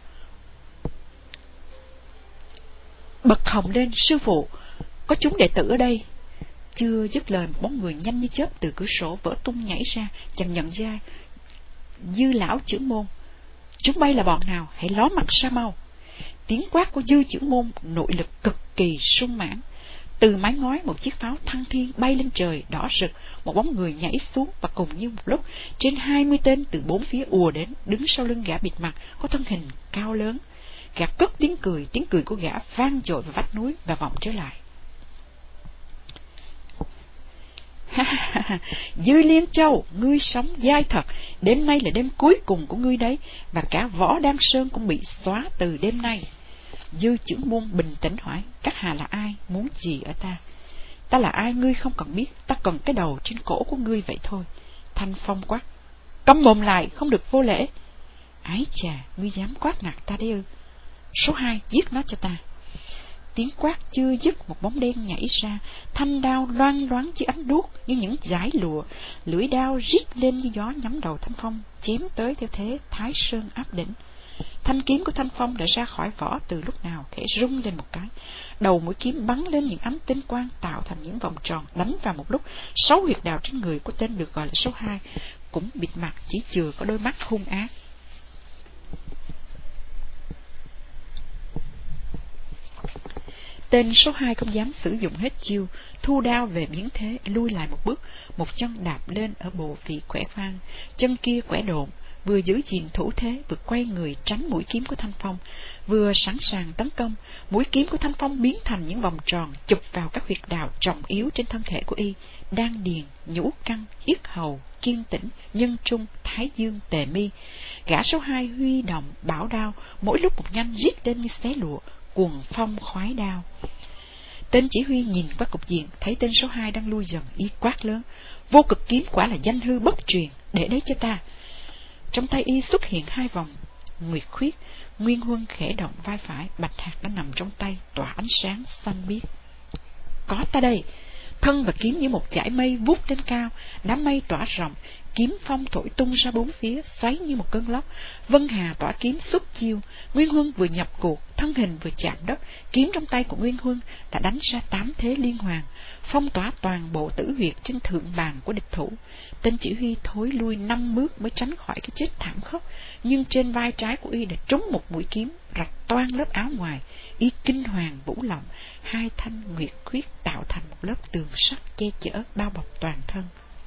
Bật hồng lên sư phụ, có chúng đệ tử ở đây. Chưa dứt lời, một bóng người nhanh như chớp từ cửa sổ vỡ tung nhảy ra. Chàng nhận ra Dư lão chưởng môn. Chúng bay là bọn nào? Hãy ló mặt ra mau. Tiếng quát của Dư chưởng môn nội lực cực kỳ sung mãn. Từ mái ngói, một chiếc pháo thăng thiên bay lên trời đỏ rực. Một bóng người nhảy xuống và cùng như một lúc, trên hai mươi tên từ bốn phía ùa đến. Đứng sau lưng gã bịt mặt có thân hình cao lớn. Gã cất tiếng cười, tiếng cười của gã vang dội vào vách núi và vọng trở lại. Dư Liên Châu, ngươi sống dai thật. Đêm nay là đêm cuối cùng của ngươi đấy, và cả Võ Đăng Sơn cũng bị xóa từ đêm nay. Dư chưởng môn bình tĩnh hỏi: Các hạ là ai, muốn gì ở ta? Ta là ai ngươi không cần biết, ta cần cái đầu trên cổ của ngươi vậy thôi. Thanh Phong quát: Câm mồm lại, không được vô lễ. Ái chà, ngươi dám quát nạt ta đấy ư? Số hai, giết nó cho ta. Tiếng quát chưa dứt, một bóng đen nhảy ra, thanh đao loang loáng dưới ánh đuốc như những dải lụa, lưỡi đao rít lên như gió nhắm đầu Thanh Phong, chém tới theo thế Thái Sơn áp đỉnh. Thanh kiếm của Thanh Phong đã ra khỏi vỏ từ lúc nào, khẽ rung lên một cái, đầu mũi kiếm bắn lên những ánh tinh quang tạo thành những vòng tròn, đánh vào một lúc. Sáu huyệt đạo trên người của tên được gọi là số hai cũng bịt mặt, chỉ chừa có đôi mắt hung ác. Tên số hai không dám sử dụng hết chiêu, thu đao về biến thế, lui lại một bước, một chân đạp lên ở bộ vị khỏe khoang, chân kia khỏe độn, vừa giữ gìn thủ thế, vừa quay người tránh mũi kiếm của Thanh Phong, vừa sẵn sàng tấn công. Mũi kiếm của Thanh Phong biến thành những vòng tròn chụp vào các huyệt đạo trọng yếu trên thân thể của y: đan điền, nhũ căn, yết hầu, kiên tĩnh, nhân trung, thái dương, tề mi. Gã số hai huy động bảo đao, mỗi lúc một nhanh, rít lên như xé lụa, cuồng phong khoái đao. Tên chỉ huy nhìn qua cục diện, thấy tên số hai đang lui dần, y quát lớn: Vô Cực kiếm quả là danh hư bất truyền, để đấy cho ta. Trong tay y xuất hiện hai vòng nguyệt khuyết. Nguyên Huân khẽ động vai phải, bạch hạt đã nằm trong tay, tỏa ánh sáng xanh biếc. Có ta đây. Thân và kiếm như một dải mây vút lên cao, đám mây tỏa rộng, kiếm phong thổi tung ra bốn phía, xoáy như một cơn lốc. Vân Hà tỏa kiếm xuất chiêu, Nguyên Huân vừa nhập cuộc, thân hình vừa chạm đất, kiếm trong tay của Nguyên Huân đã đánh ra tám thế liên hoàn, phong tỏa toàn bộ tử huyệt trên thượng bàn của địch thủ. Tên chỉ huy thối lui năm bước mới tránh khỏi cái chết thảm khốc, nhưng trên vai trái của y đã trúng một mũi kiếm, rạch toang lớp áo ngoài. Y kinh hoàng vũ động, hai thanh nguyệt khuyết tạo thành một lớp tường sắt che chở bao bọc toàn thân.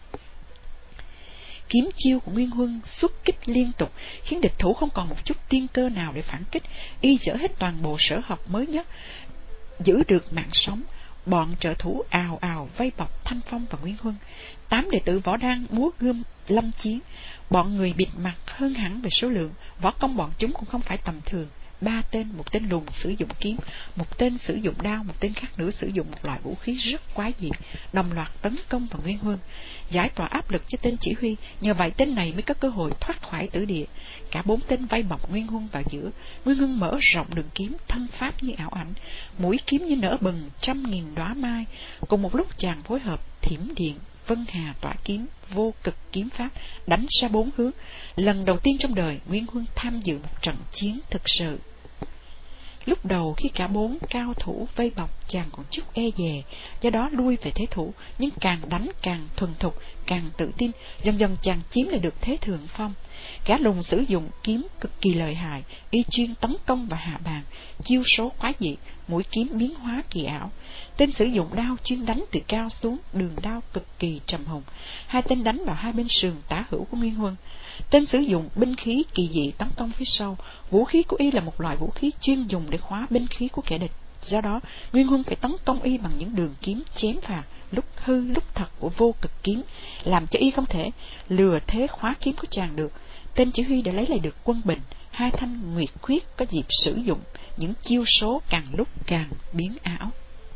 Kiếm chiêu của Nguyên Huân xuất kích liên tục, khiến địch thủ không còn một chút tiên cơ nào để phản kích. Y dỡ hết toàn bộ sở học mới nhất, giữ được mạng sống. Bọn trợ thủ ào ào vây bọc Thanh Phong và Nguyên Huân. Tám đệ tử Võ Đăng múa gươm lâm chiến. Bọn người bịt mặt hơn hẳn về số lượng, võ công bọn chúng cũng không phải tầm thường. ba tên, một tên lùn sử dụng kiếm, một tên sử dụng đao, một tên khác nữa sử dụng một loại vũ khí rất quái dị, đồng loạt tấn công vào Nguyên Huân, giải tỏa áp lực cho tên chỉ huy. Nhờ vậy tên này mới có cơ hội thoát khỏi tử địa. Cả bốn tên vây bọc Nguyên Huân vào giữa. Nguyên Huân mở rộng đường kiếm, thân pháp như ảo ảnh, mũi kiếm như nở bừng trăm nghìn đóa mai. Cùng một lúc chàng phối hợp thiểm điện, vân hà tỏa kiếm, vô cực kiếm pháp, đánh ra bốn hướng. Lần đầu tiên trong đời, Nguyên Huân tham dự một trận chiến thực sự. Lúc đầu khi cả bốn cao thủ vây bọc, chàng còn chút e dè, do đó lui về thế thủ, nhưng càng đánh càng thuần thục, càng tự tin, dần dần chàng chiếm lại được thế thượng phong. Gã lùn sử dụng kiếm cực kỳ lợi hại, y chuyên tấn công và hạ bàn, chiêu số quái dị, mũi kiếm biến hóa kỳ ảo. Tên sử dụng đao chuyên đánh từ cao xuống, đường đao cực kỳ trầm hùng. Hai tên đánh vào hai bên sườn tả hữu của Nguyên Huân. Tên sử dụng binh khí kỳ dị tấn công phía sau. Vũ khí của y là một loại vũ khí chuyên dùng để khóa binh khí của kẻ địch. Do đó, Nguyên Huân phải tấn công y bằng những đường kiếm chém phạt, lúc hư lúc thật của vô cực kiếm, làm cho y không thể lừa thế khóa kiếm của chàng được. Tên chỉ huy đã lấy lại được quân bình. Hai thanh nguyệt khuyết có dịp sử dụng những chiêu số càng lúc càng biến ảo.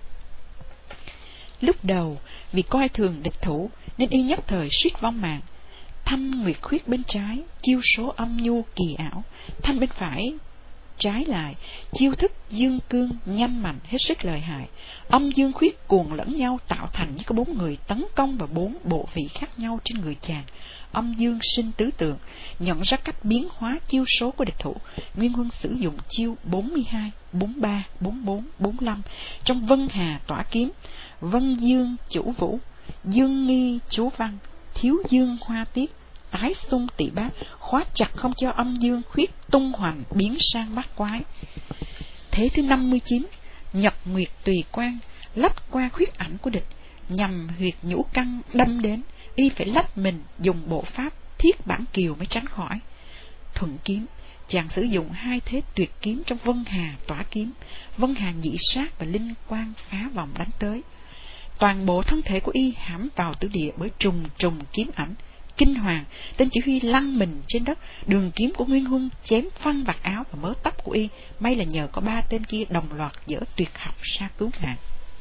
Lúc đầu, vì coi thường địch thủ nên y nhất thời suýt vong mạng. Thanh nguyệt khuyết bên trái, chiêu số âm nhu kỳ ảo. Thanh bên phải trái lại, chiêu thức dương cương nhanh mạnh hết sức lợi hại. Âm dương khuyết cuồng lẫn nhau tạo thành như có bốn người tấn công vào bốn bộ vị khác nhau trên người chàng. Âm dương sinh tứ tượng. Nhận ra cách biến hóa chiêu số của địch thủ, Nguyên Huân sử dụng chiêu bốn mươi hai, bốn mươi ba, bốn mươi bốn, bốn mươi lăm trong vân hà tỏa kiếm, vân dương chủ vũ, dương nghi chú văn, thiếu dương hoa tiết, tái xung tỷ bát, khóa chặt không cho âm dương khuyết tung hoành biến sang bát quái. Thế thứ năm mươi chín, nhật nguyệt tùy quan, lách qua khuyết ảnh của địch, nhằm huyệt nhũ căn đâm đến, y phải lách mình dùng bộ pháp thiết bản kiều mới tránh khỏi. Thuận kiếm, chàng sử dụng hai thế tuyệt kiếm trong vân hà tỏa kiếm, vân hà nhị sát và linh quang phá vòng đánh tới. Toàn bộ thân thể của y hãm vào tử địa bởi trùng trùng kiếm ảnh. Kinh hoàng, tên chỉ huy lăn mình trên đất, đường kiếm của Nguyên Huân chém phăng vạt áo và mớ tóc của y. May là nhờ có ba tên kia đồng loạt dở tuyệt học ra cứu mạng.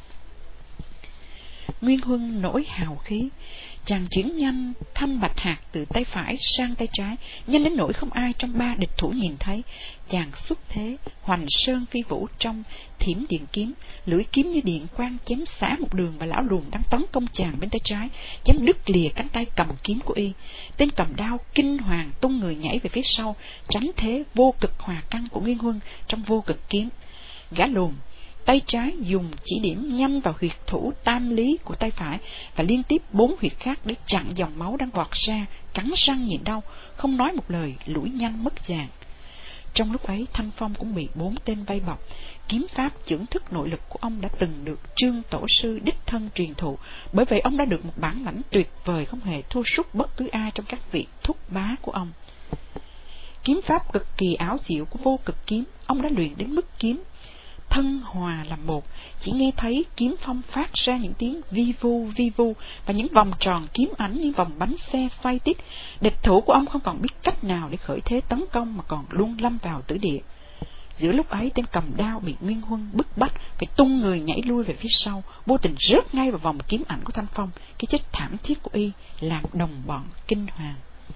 Nguyên Huân nổi hào khí, chàng chuyển nhanh thanh bạch hạt từ tay phải sang tay trái, nhanh đến nỗi không ai trong ba địch thủ nhìn thấy. Chàng xuất thế hoành sơn phi vũ trong thiểm điện kiếm, lưỡi kiếm như điện quang chém xả một đường và lão lùn đang tấn công chàng bên tay trái, chém đứt lìa cánh tay cầm kiếm của y. Tên cầm đao kinh hoàng tung người nhảy về phía sau, tránh thế vô cực hòa căn của Nguyên Huân trong vô cực kiếm. Gã lùn tay trái dùng chỉ điểm nhanh vào huyệt thủ tam lý của tay phải và liên tiếp bốn huyệt khác để chặn dòng máu đang vọt ra, cắn răng nhịn đau, không nói một lời, lủi nhanh mất dạng. Trong lúc ấy, Thanh Phong cũng bị bốn tên vây bọc. Kiếm pháp chưởng thức nội lực của ông đã từng được Trương Tổ sư đích thân truyền thụ, bởi vậy ông đã được một bản lãnh tuyệt vời, không hề thua sút bất cứ ai trong các vị thúc bá của ông. Kiếm pháp cực kỳ ảo diệu của vô cực kiếm, ông đã luyện đến mức kiếm thân hòa làm một, chỉ nghe thấy kiếm phong phát ra những tiếng vi vu vi vu và những vòng tròn kiếm ảnh như vòng bánh xe xoay tít. Địch thủ của ông không còn biết cách nào để khởi thế tấn công mà còn luôn lâm vào tử địa. Giữa lúc ấy, tên cầm đao bị Nguyên Huân bức bách phải tung người nhảy lui về phía sau, vô tình rớt ngay vào vòng kiếm ảnh của Thanh Phong. Cái chết thảm thiết của y làm đồng bọn kinh hoàng.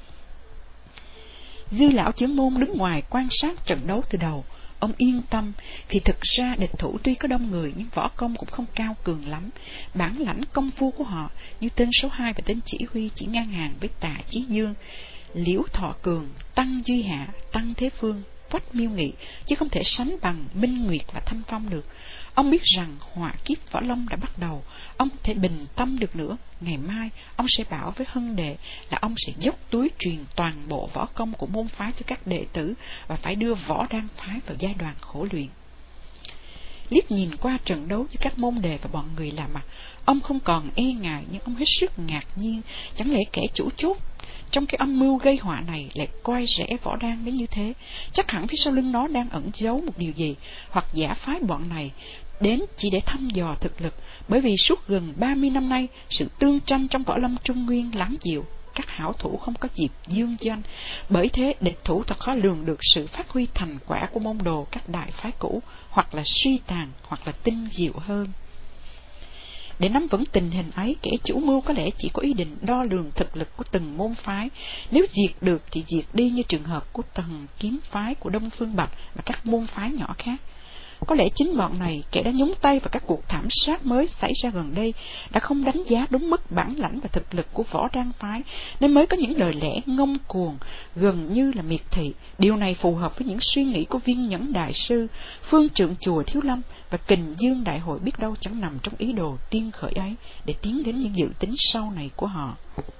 Dư lão Chưởng Môn đứng ngoài quan sát trận đấu từ đầu. Ông yên tâm, vì thực ra địch thủ tuy có đông người nhưng võ công cũng không cao cường lắm. Bản lãnh công phu của họ, như tên số hai và tên chỉ huy, chỉ ngang hàng với Tạ Chí Dương, Liễu Thọ Cường, Tăng Duy Hạ, Tăng Thế Phương, Quách Miêu Nghị, chứ không thể sánh bằng Minh Nguyệt và Thanh Phong được. Ông biết rằng họa kiếp Võ Lâm đã bắt đầu, ông không thể bình tâm được nữa. Ngày mai, ông sẽ bảo với Hân Đệ là ông sẽ dốc túi truyền toàn bộ võ công của môn phái cho các đệ tử và phải đưa Võ Đan phái vào giai đoạn khổ luyện. Liếc nhìn qua trận đấu với các môn đề và bọn người lạ mặt, ông không còn e ngại, nhưng ông hết sức ngạc nhiên. Chẳng lẽ kẻ chủ chốt trong cái âm mưu gây họa này lại coi rẻ Võ Đan đến như thế? Chắc hẳn phía sau lưng nó đang ẩn giấu một điều gì, hoặc giả phái bọn này đến chỉ để thăm dò thực lực, bởi vì suốt gần ba mươi năm nay sự tương tranh trong võ lâm Trung Nguyên lắng dịu, các hảo thủ không có dịp dương doanh. Bởi thế địch thủ thật khó lường được sự phát huy thành quả của môn đồ các đại phái cũ, hoặc là suy tàn, hoặc là tinh diệu hơn. Để nắm vững tình hình ấy, kẻ chủ mưu có lẽ chỉ có ý định đo lường thực lực của từng môn phái. Nếu diệt được thì diệt đi, như trường hợp của Tần kiếm phái của Đông Phương Bạch và các môn phái nhỏ khác. Có lẽ chính bọn này, kẻ đã nhúng tay vào các cuộc thảm sát mới xảy ra gần đây, đã không đánh giá đúng mức bản lãnh và thực lực của Võ Đăng phái, nên mới có những lời lẽ ngông cuồng, gần như là miệt thị. Điều này phù hợp với những suy nghĩ của Viên Nhẫn Đại Sư, Phương Trượng Chùa Thiếu Lâm và Kình Dương Đại Hội, biết đâu chẳng nằm trong ý đồ tiên khởi ấy để tiến đến những dự tính sau này của họ.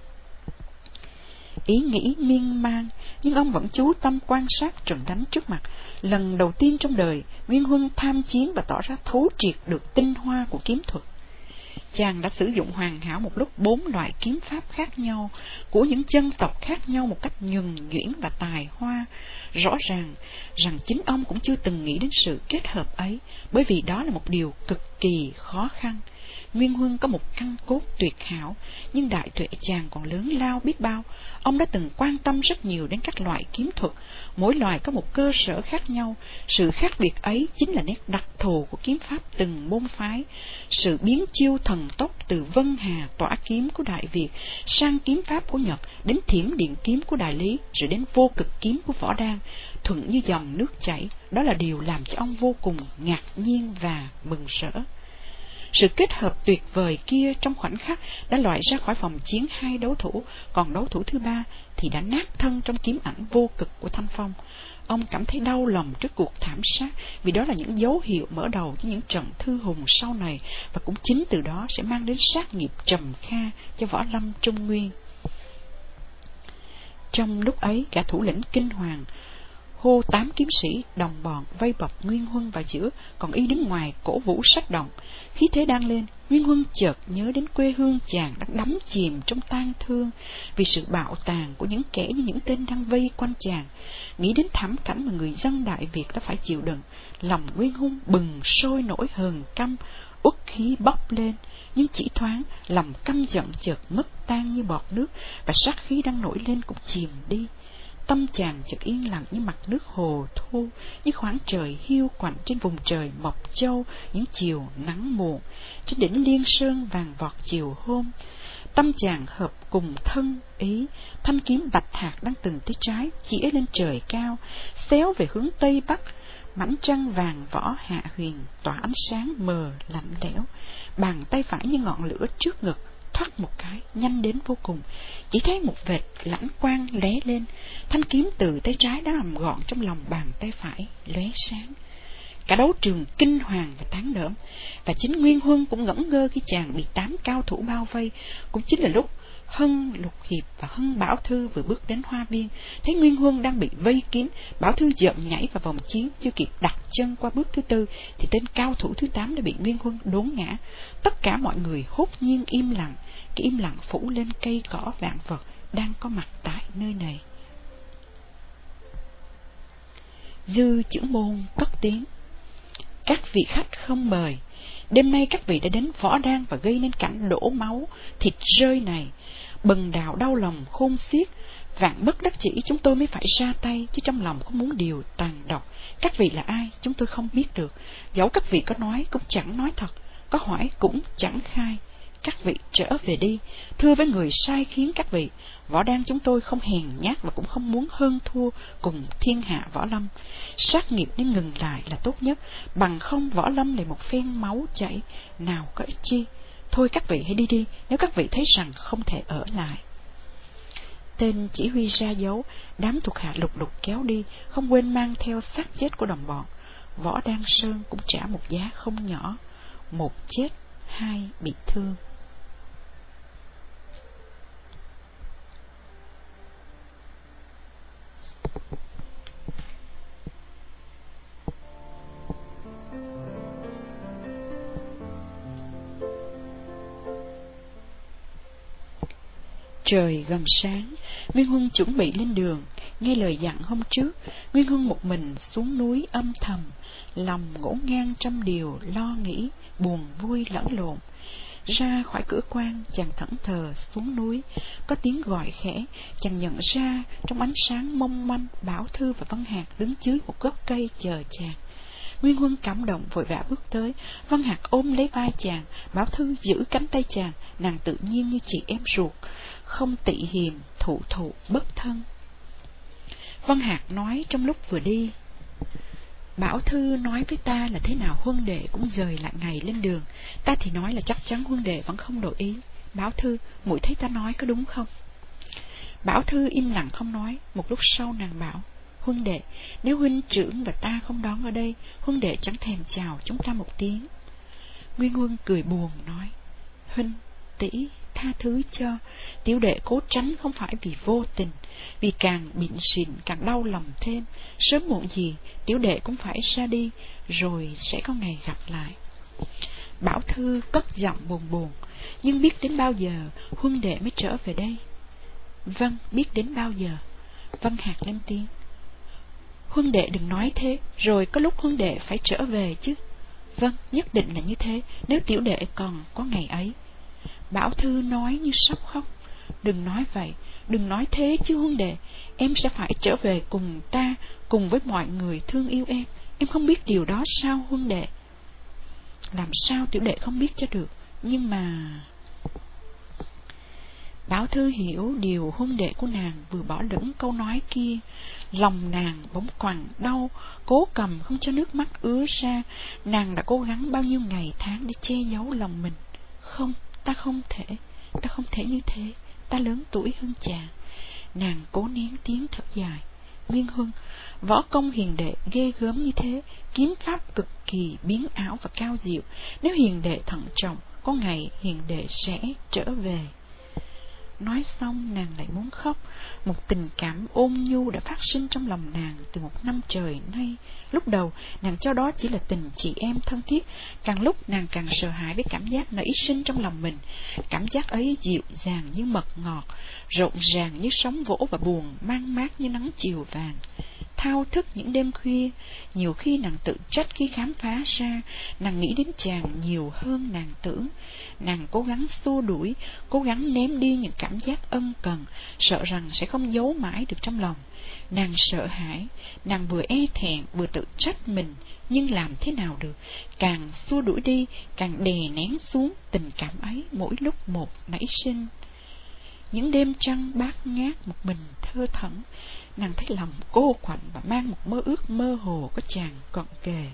Ý nghĩ miên man, nhưng ông vẫn chú tâm quan sát trận đánh trước mặt. Lần đầu tiên trong đời, Nguyên Huân tham chiến và tỏ ra thấu triệt được tinh hoa của kiếm thuật. Chàng đã sử dụng hoàn hảo một lúc bốn loại kiếm pháp khác nhau của những dân tộc khác nhau một cách nhuần nhuyễn và tài hoa. Rõ ràng rằng chính ông cũng chưa từng nghĩ đến sự kết hợp ấy, bởi vì đó là một điều cực kỳ khó khăn. Nguyên Huân có một căn cốt tuyệt hảo, nhưng đại tuệ chàng còn lớn lao biết bao. Ông đã từng quan tâm rất nhiều đến các loại kiếm thuật, mỗi loại có một cơ sở khác nhau. Sự khác biệt ấy chính là nét đặc thù của kiếm pháp từng môn phái. Sự biến chiêu thần tốc từ Vân Hà tỏa kiếm của Đại Việt sang kiếm pháp của Nhật, đến thiểm điện kiếm của Đại Lý, rồi đến vô cực kiếm của Võ Đăng, thuận như dòng nước chảy, đó là điều làm cho ông vô cùng ngạc nhiên và mừng rỡ. Sự kết hợp tuyệt vời kia trong khoảnh khắc đã loại ra khỏi phòng chiến hai đấu thủ, còn đấu thủ thứ ba thì đã nát thân trong kiếm ảnh vô cực của Thanh Phong. Ông cảm thấy đau lòng trước cuộc thảm sát, vì đó là những dấu hiệu mở đầu cho những trận thư hùng sau này, và cũng chính từ đó sẽ mang đến sát nghiệp trầm kha cho võ lâm Trung Nguyên. Trong lúc ấy, cả thủ lĩnh Kinh Hoàng hô tám kiếm sĩ đồng bọn vây bọc Nguyên Huân vào giữa, còn y đứng ngoài cổ vũ sách động. Khí thế đang lên, Nguyên Huân chợt nhớ đến quê hương chàng đang đắm chìm trong tang thương vì sự bạo tàn của những kẻ như những tên đang vây quanh chàng. Nghĩ đến thảm cảnh mà người dân Đại Việt đã phải chịu đựng, lòng Nguyên Huân bừng sôi nổi hờn căm, uất khí bốc lên. Nhưng chỉ thoáng, lòng căm giận chợt mất tan như bọt nước, và sát khí đang nổi lên cũng chìm đi. Tâm chàng chợt yên lặng như mặt nước hồ thu, như khoảng trời hiu quạnh trên vùng trời Mộc Châu những chiều nắng muộn, trên đỉnh Liên Sơn vàng vọt chiều hôm. Tâm chàng hợp cùng thân ý, thanh kiếm bạch hạc đang từng tới trái chĩa lên trời cao, xéo về hướng tây bắc. Mảnh trăng vàng võ hạ huyền tỏa ánh sáng mờ lạnh lẽo, bàn tay phải như ngọn lửa trước ngực thoát một cái nhanh đến vô cùng, chỉ thấy một vệt lãnh quang lóe lên. Thanh kiếm từ tay trái đã nằm gọn trong lòng bàn tay phải lóe sáng. Cả đấu trường kinh hoàng và tán đỡm, và chính Nguyên Huân cũng ngẩn ngơ khi chàng bị tám cao thủ bao vây. Cũng chính là lúc Hân Lục Hiệp và Hân Bảo Thư vừa bước đến hoa viên, thấy Nguyên Huân đang bị vây kín. Bảo Thư giận nhảy vào vòng chiến, chưa kịp đặt chân qua bước thứ tư thì tên cao thủ thứ tám đã bị Nguyên Huân đốn ngã. Tất cả mọi người hốt nhiên im lặng, cái im lặng phủ lên cây cỏ vạn vật đang có mặt tại nơi này. Dư Chưởng Môn cất tiếng: "Các vị khách không mời, đêm nay các vị đã đến Võ Đăng và gây nên cảnh đổ máu thịt rơi này. Bần đạo đau lòng khôn xiết, vạn bất đắc chỉ chúng tôi mới phải ra tay, chứ trong lòng không muốn điều tàn độc. Các vị là ai chúng tôi không biết được, dẫu các vị có nói cũng chẳng nói thật, có hỏi cũng chẳng khai. Các vị trở về đi, thưa với người sai khiến các vị. Võ Đăng chúng tôi không hèn nhát và cũng không muốn hơn thua cùng thiên hạ võ lâm. Sát nghiệp nên ngừng lại là tốt nhất, bằng không võ lâm lại một phen máu chảy, nào có ích chi. Thôi các vị hãy đi đi, nếu các vị thấy rằng không thể ở lại." Tên chỉ huy ra dấu, đám thuộc hạ lục lục kéo đi, không quên mang theo xác chết của đồng bọn. Võ Đăng Sơn cũng trả một giá không nhỏ, một chết, hai bị thương. Trời gần sáng, Nguyên Huân chuẩn bị lên đường. Nghe lời dặn hôm trước, Nguyên Huân một mình xuống núi âm thầm, lòng ngổn ngang trăm điều lo nghĩ, buồn vui lẫn lộn. Ra khỏi cửa quan, chàng thẫn thờ xuống núi. Có tiếng gọi khẽ, chàng nhận ra trong ánh sáng mong manh, Bảo Thư và Văn Hạc đứng dưới một gốc cây chờ chàng. Nguyên Huân cảm động vội vã bước tới. Văn Hạc ôm lấy vai chàng, Bảo Thư giữ cánh tay chàng. Nàng tự nhiên như chị em ruột, không tị hiềm, thụ thụ bất thân. Văn Hạc nói trong lúc vừa đi: Bảo Thư nói với ta là thế nào Huân đệ cũng dời lại ngày lên đường. Ta thì nói là chắc chắn Huân đệ vẫn không đổi ý. Bảo Thư, muội thấy ta nói có đúng không? Bảo Thư im lặng không nói. Một lúc sau nàng bảo: Huân đệ, nếu huynh trưởng và ta không đón ở đây, Huân đệ chẳng thèm chào chúng ta một tiếng. Nguyên Huân cười buồn nói: Huynh tỷ tha thứ cho, tiểu đệ cố tránh không phải vì vô tình, vì càng bịn xịn càng đau lòng thêm. Sớm muộn gì tiểu đệ cũng phải ra đi, rồi sẽ có ngày gặp lại. Bảo Thư cất giọng buồn buồn: Nhưng biết đến bao giờ Huân đệ mới trở về đây? Vâng, biết đến bao giờ. Văn Hạc lên tiếng: Huân đệ đừng nói thế, rồi có lúc Huân đệ phải trở về chứ. Vâng, nhất định là như thế, nếu tiểu đệ còn có ngày ấy. Bảo Thư nói như sắp khóc: Đừng nói vậy, đừng nói thế chứ Huân đệ. Em sẽ phải trở về cùng ta, cùng với mọi người thương yêu em. Em không biết điều đó sao Huân đệ? Làm sao tiểu đệ không biết cho được, nhưng mà... Bảo Thư hiểu điều Huân đệ của nàng vừa bỏ lửng câu nói kia. Lòng nàng bỗng quặn đau, cố cầm không cho nước mắt ứa ra. Nàng đã cố gắng bao nhiêu ngày tháng để che giấu lòng mình. Không, ta không thể, ta không thể như thế, ta lớn tuổi hơn chàng. Nàng cố nén tiếng thở dài. Nguyên Huân, võ công hiền đệ ghê gớm như thế, kiếm pháp cực kỳ biến ảo và cao diệu. Nếu hiền đệ thận trọng, có ngày hiền đệ sẽ trở về. Nói xong nàng lại muốn khóc. Một tình cảm ôn nhu đã phát sinh trong lòng nàng từ một năm trời nay. Lúc đầu nàng cho đó chỉ là tình chị em thân thiết, càng lúc nàng càng sợ hãi với cảm giác nảy sinh trong lòng mình. Cảm giác ấy dịu dàng như mật ngọt, rộn ràng như sóng vỗ và buồn mang mát như nắng chiều vàng. Thao thức những đêm khuya, nhiều khi nàng tự trách khi khám phá ra nàng nghĩ đến chàng nhiều hơn nàng tưởng. Nàng cố gắng xua đuổi, cố gắng ném đi những cảm giác ân cần, sợ rằng sẽ không giấu mãi được trong lòng. Nàng sợ hãi, nàng vừa e thẹn vừa tự trách mình, nhưng làm thế nào được? Càng xua đuổi đi, càng đè nén xuống tình cảm ấy mỗi lúc một nảy sinh. Những đêm trăng bát ngát một mình thơ thẩn, nàng thấy lòng cô quạnh và mang một mơ ước mơ hồ có chàng cận kề.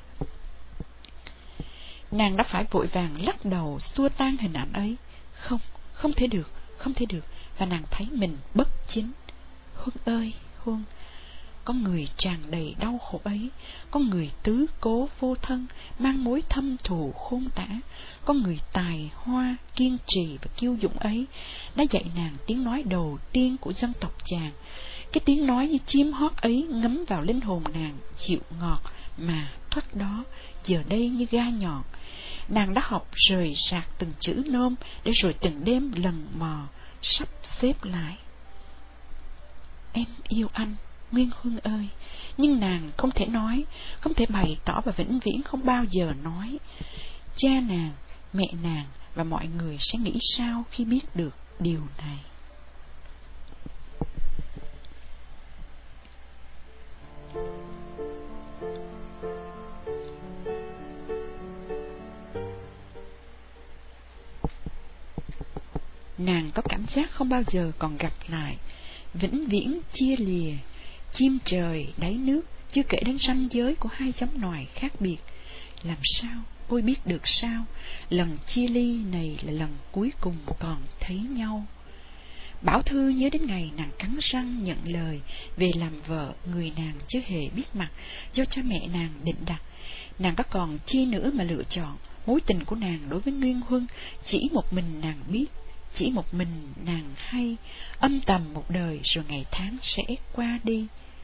Nàng đã phải vội vàng lắc đầu xua tan hình ảnh ấy. Không, không thể được, không thể được. Và nàng thấy mình bất chính. Huân ơi, Huân, có người tràn đầy đau khổ ấy, có người tứ cố vô thân, mang mối thâm thù khôn tả, có người tài hoa, kiên trì và kiêu dũng ấy đã dạy nàng tiếng nói đầu tiên của dân tộc chàng. Cái tiếng nói như chim hót ấy ngấm vào linh hồn nàng, dịu ngọt mà thoát đó, giờ đây như gai nhọn. Nàng đã học rời rạc từng chữ nôm, để rồi từng đêm lần mò sắp xếp lại. Em yêu anh, Nguyên Huân ơi. Nhưng nàng không thể nói, không thể bày tỏ và vĩnh viễn không bao giờ nói. Cha nàng, mẹ nàng và mọi người sẽ nghĩ sao khi biết được điều này? Nàng có cảm giác không bao giờ còn gặp lại, vĩnh viễn chia lìa, chim trời đáy nước, chưa kể đến ranh giới của hai giống loài khác biệt. Làm sao, ôi biết được sao, lần chia ly này là lần cuối cùng còn thấy nhau. Bảo Thư nhớ đến ngày nàng cắn răng nhận lời về làm vợ người nàng chưa hề biết mặt, do cha mẹ nàng định đặt. Nàng có còn chi nữa mà lựa chọn. Mối tình của nàng đối với Nguyên Huân chỉ một mình nàng biết, chỉ một mình nàng hay. Âm thầm một đời rồi ngày tháng sẽ qua đi,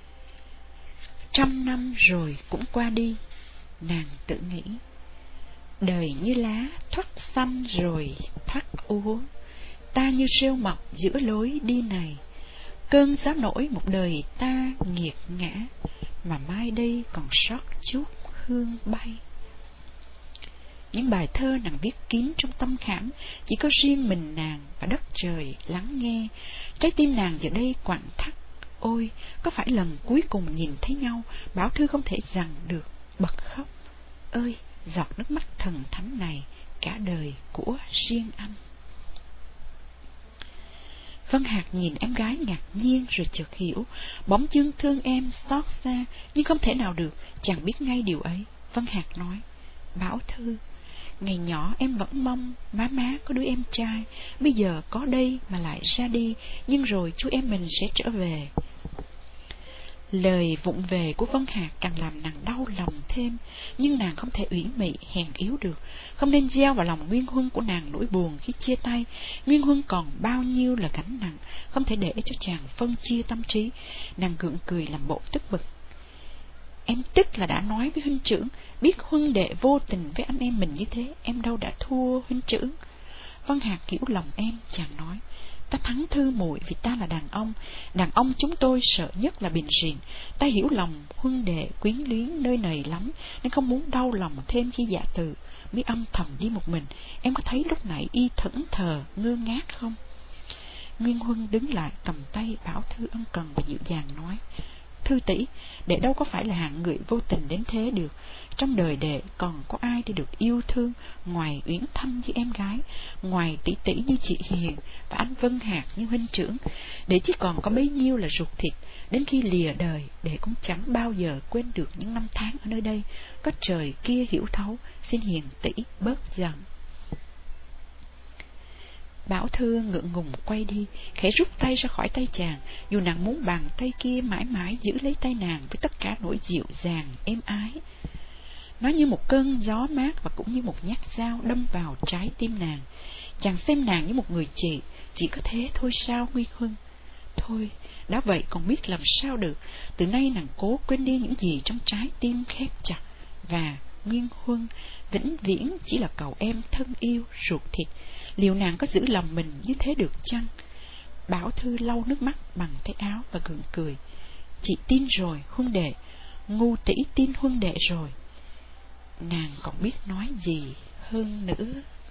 trăm năm rồi cũng qua đi. Nàng tự nghĩ, đời như lá thoắt xanh rồi thoắt úa, ta như rêu mọc giữa lối đi này. Cơn gió nổi một đời ta nghiệt ngã, mà mai đây còn sót chút hương bay. Những bài thơ nàng viết kín trong tâm khảm, chỉ có riêng mình nàng và đất trời lắng nghe. Trái tim nàng giờ đây quặn thắt. Ôi, có phải lần cuối cùng nhìn thấy nhau, Bảo Thư không thể dằn được, bật khóc. Ơi, giọt nước mắt thần thánh này, cả đời của riêng anh. Vân Hạc nhìn em gái ngạc nhiên rồi chợt hiểu, bỗng dưng thương em xót xa, nhưng không thể nào được, chàng biết ngay điều ấy. Vân Hạc nói, Bảo Thư, ngày nhỏ em vẫn mong má má có đứa em trai, bây giờ có đây mà lại ra đi, nhưng rồi chú em mình sẽ trở về. Lời vụng về của Vân Hạc càng làm nàng đau lòng thêm, nhưng nàng không thể ủy mị hèn yếu được, không nên gieo vào lòng Nguyên Huân của nàng nỗi buồn khi chia tay. Nguyên Huân còn bao nhiêu là gánh nặng, không thể để cho chàng phân chia tâm trí. Nàng gượng cười làm bộ tức bực. Em tức là đã nói với huynh trưởng, biết huynh đệ vô tình với anh em mình như thế, em đâu đã thua huynh trưởng. Vân Hạc hiểu lòng em, chàng nói, ta thắng Thư muội vì ta là đàn ông, đàn ông chúng tôi sợ nhất là bình riền. Ta hiểu lòng huynh đệ quyến luyến nơi này lắm, nên không muốn đau lòng thêm khi dạ từ, mới âm thầm đi một mình. Em có thấy lúc nãy y thẫn thờ ngơ ngác không? Nguyên Huân đứng lại cầm tay Bảo Thư ân cần và dịu dàng nói, Thư tỷ, đệ đâu có phải là hạng người vô tình đến thế được. Trong đời đệ còn có ai để được yêu thương ngoài Uyển Thanh như em gái, ngoài tỷ tỷ như chị Hiền và anh Vân Hạc như huynh trưởng. Đệ chỉ còn có bấy nhiêu là ruột thịt. Đến khi lìa đời, đệ cũng chẳng bao giờ quên được những năm tháng ở nơi đây. Có trời kia hiểu thấu, xin Hiền tỷ bớt giận. Bảo Thư ngượng ngùng quay đi, khẽ rút tay ra khỏi tay chàng, dù nàng muốn bàn tay kia mãi mãi giữ lấy tay nàng với tất cả nỗi dịu dàng, êm ái. Nó như một cơn gió mát và cũng như một nhát dao đâm vào trái tim nàng. Chàng xem nàng như một người chị, chỉ có thế thôi sao Nguyên Huân? Thôi, đã vậy còn biết làm sao được. Từ nay nàng cố quên đi những gì trong trái tim khép chặt, và Nguyên Huân vĩnh viễn chỉ là cậu em thân yêu ruột thịt. Liệu nàng có giữ lòng mình như thế được chăng? Bảo Thư lau nước mắt bằng tay áo và gượng cười. Chị tin rồi huynh đệ, ngu tỷ tin huynh đệ rồi. Nàng còn biết nói gì hơn nữa.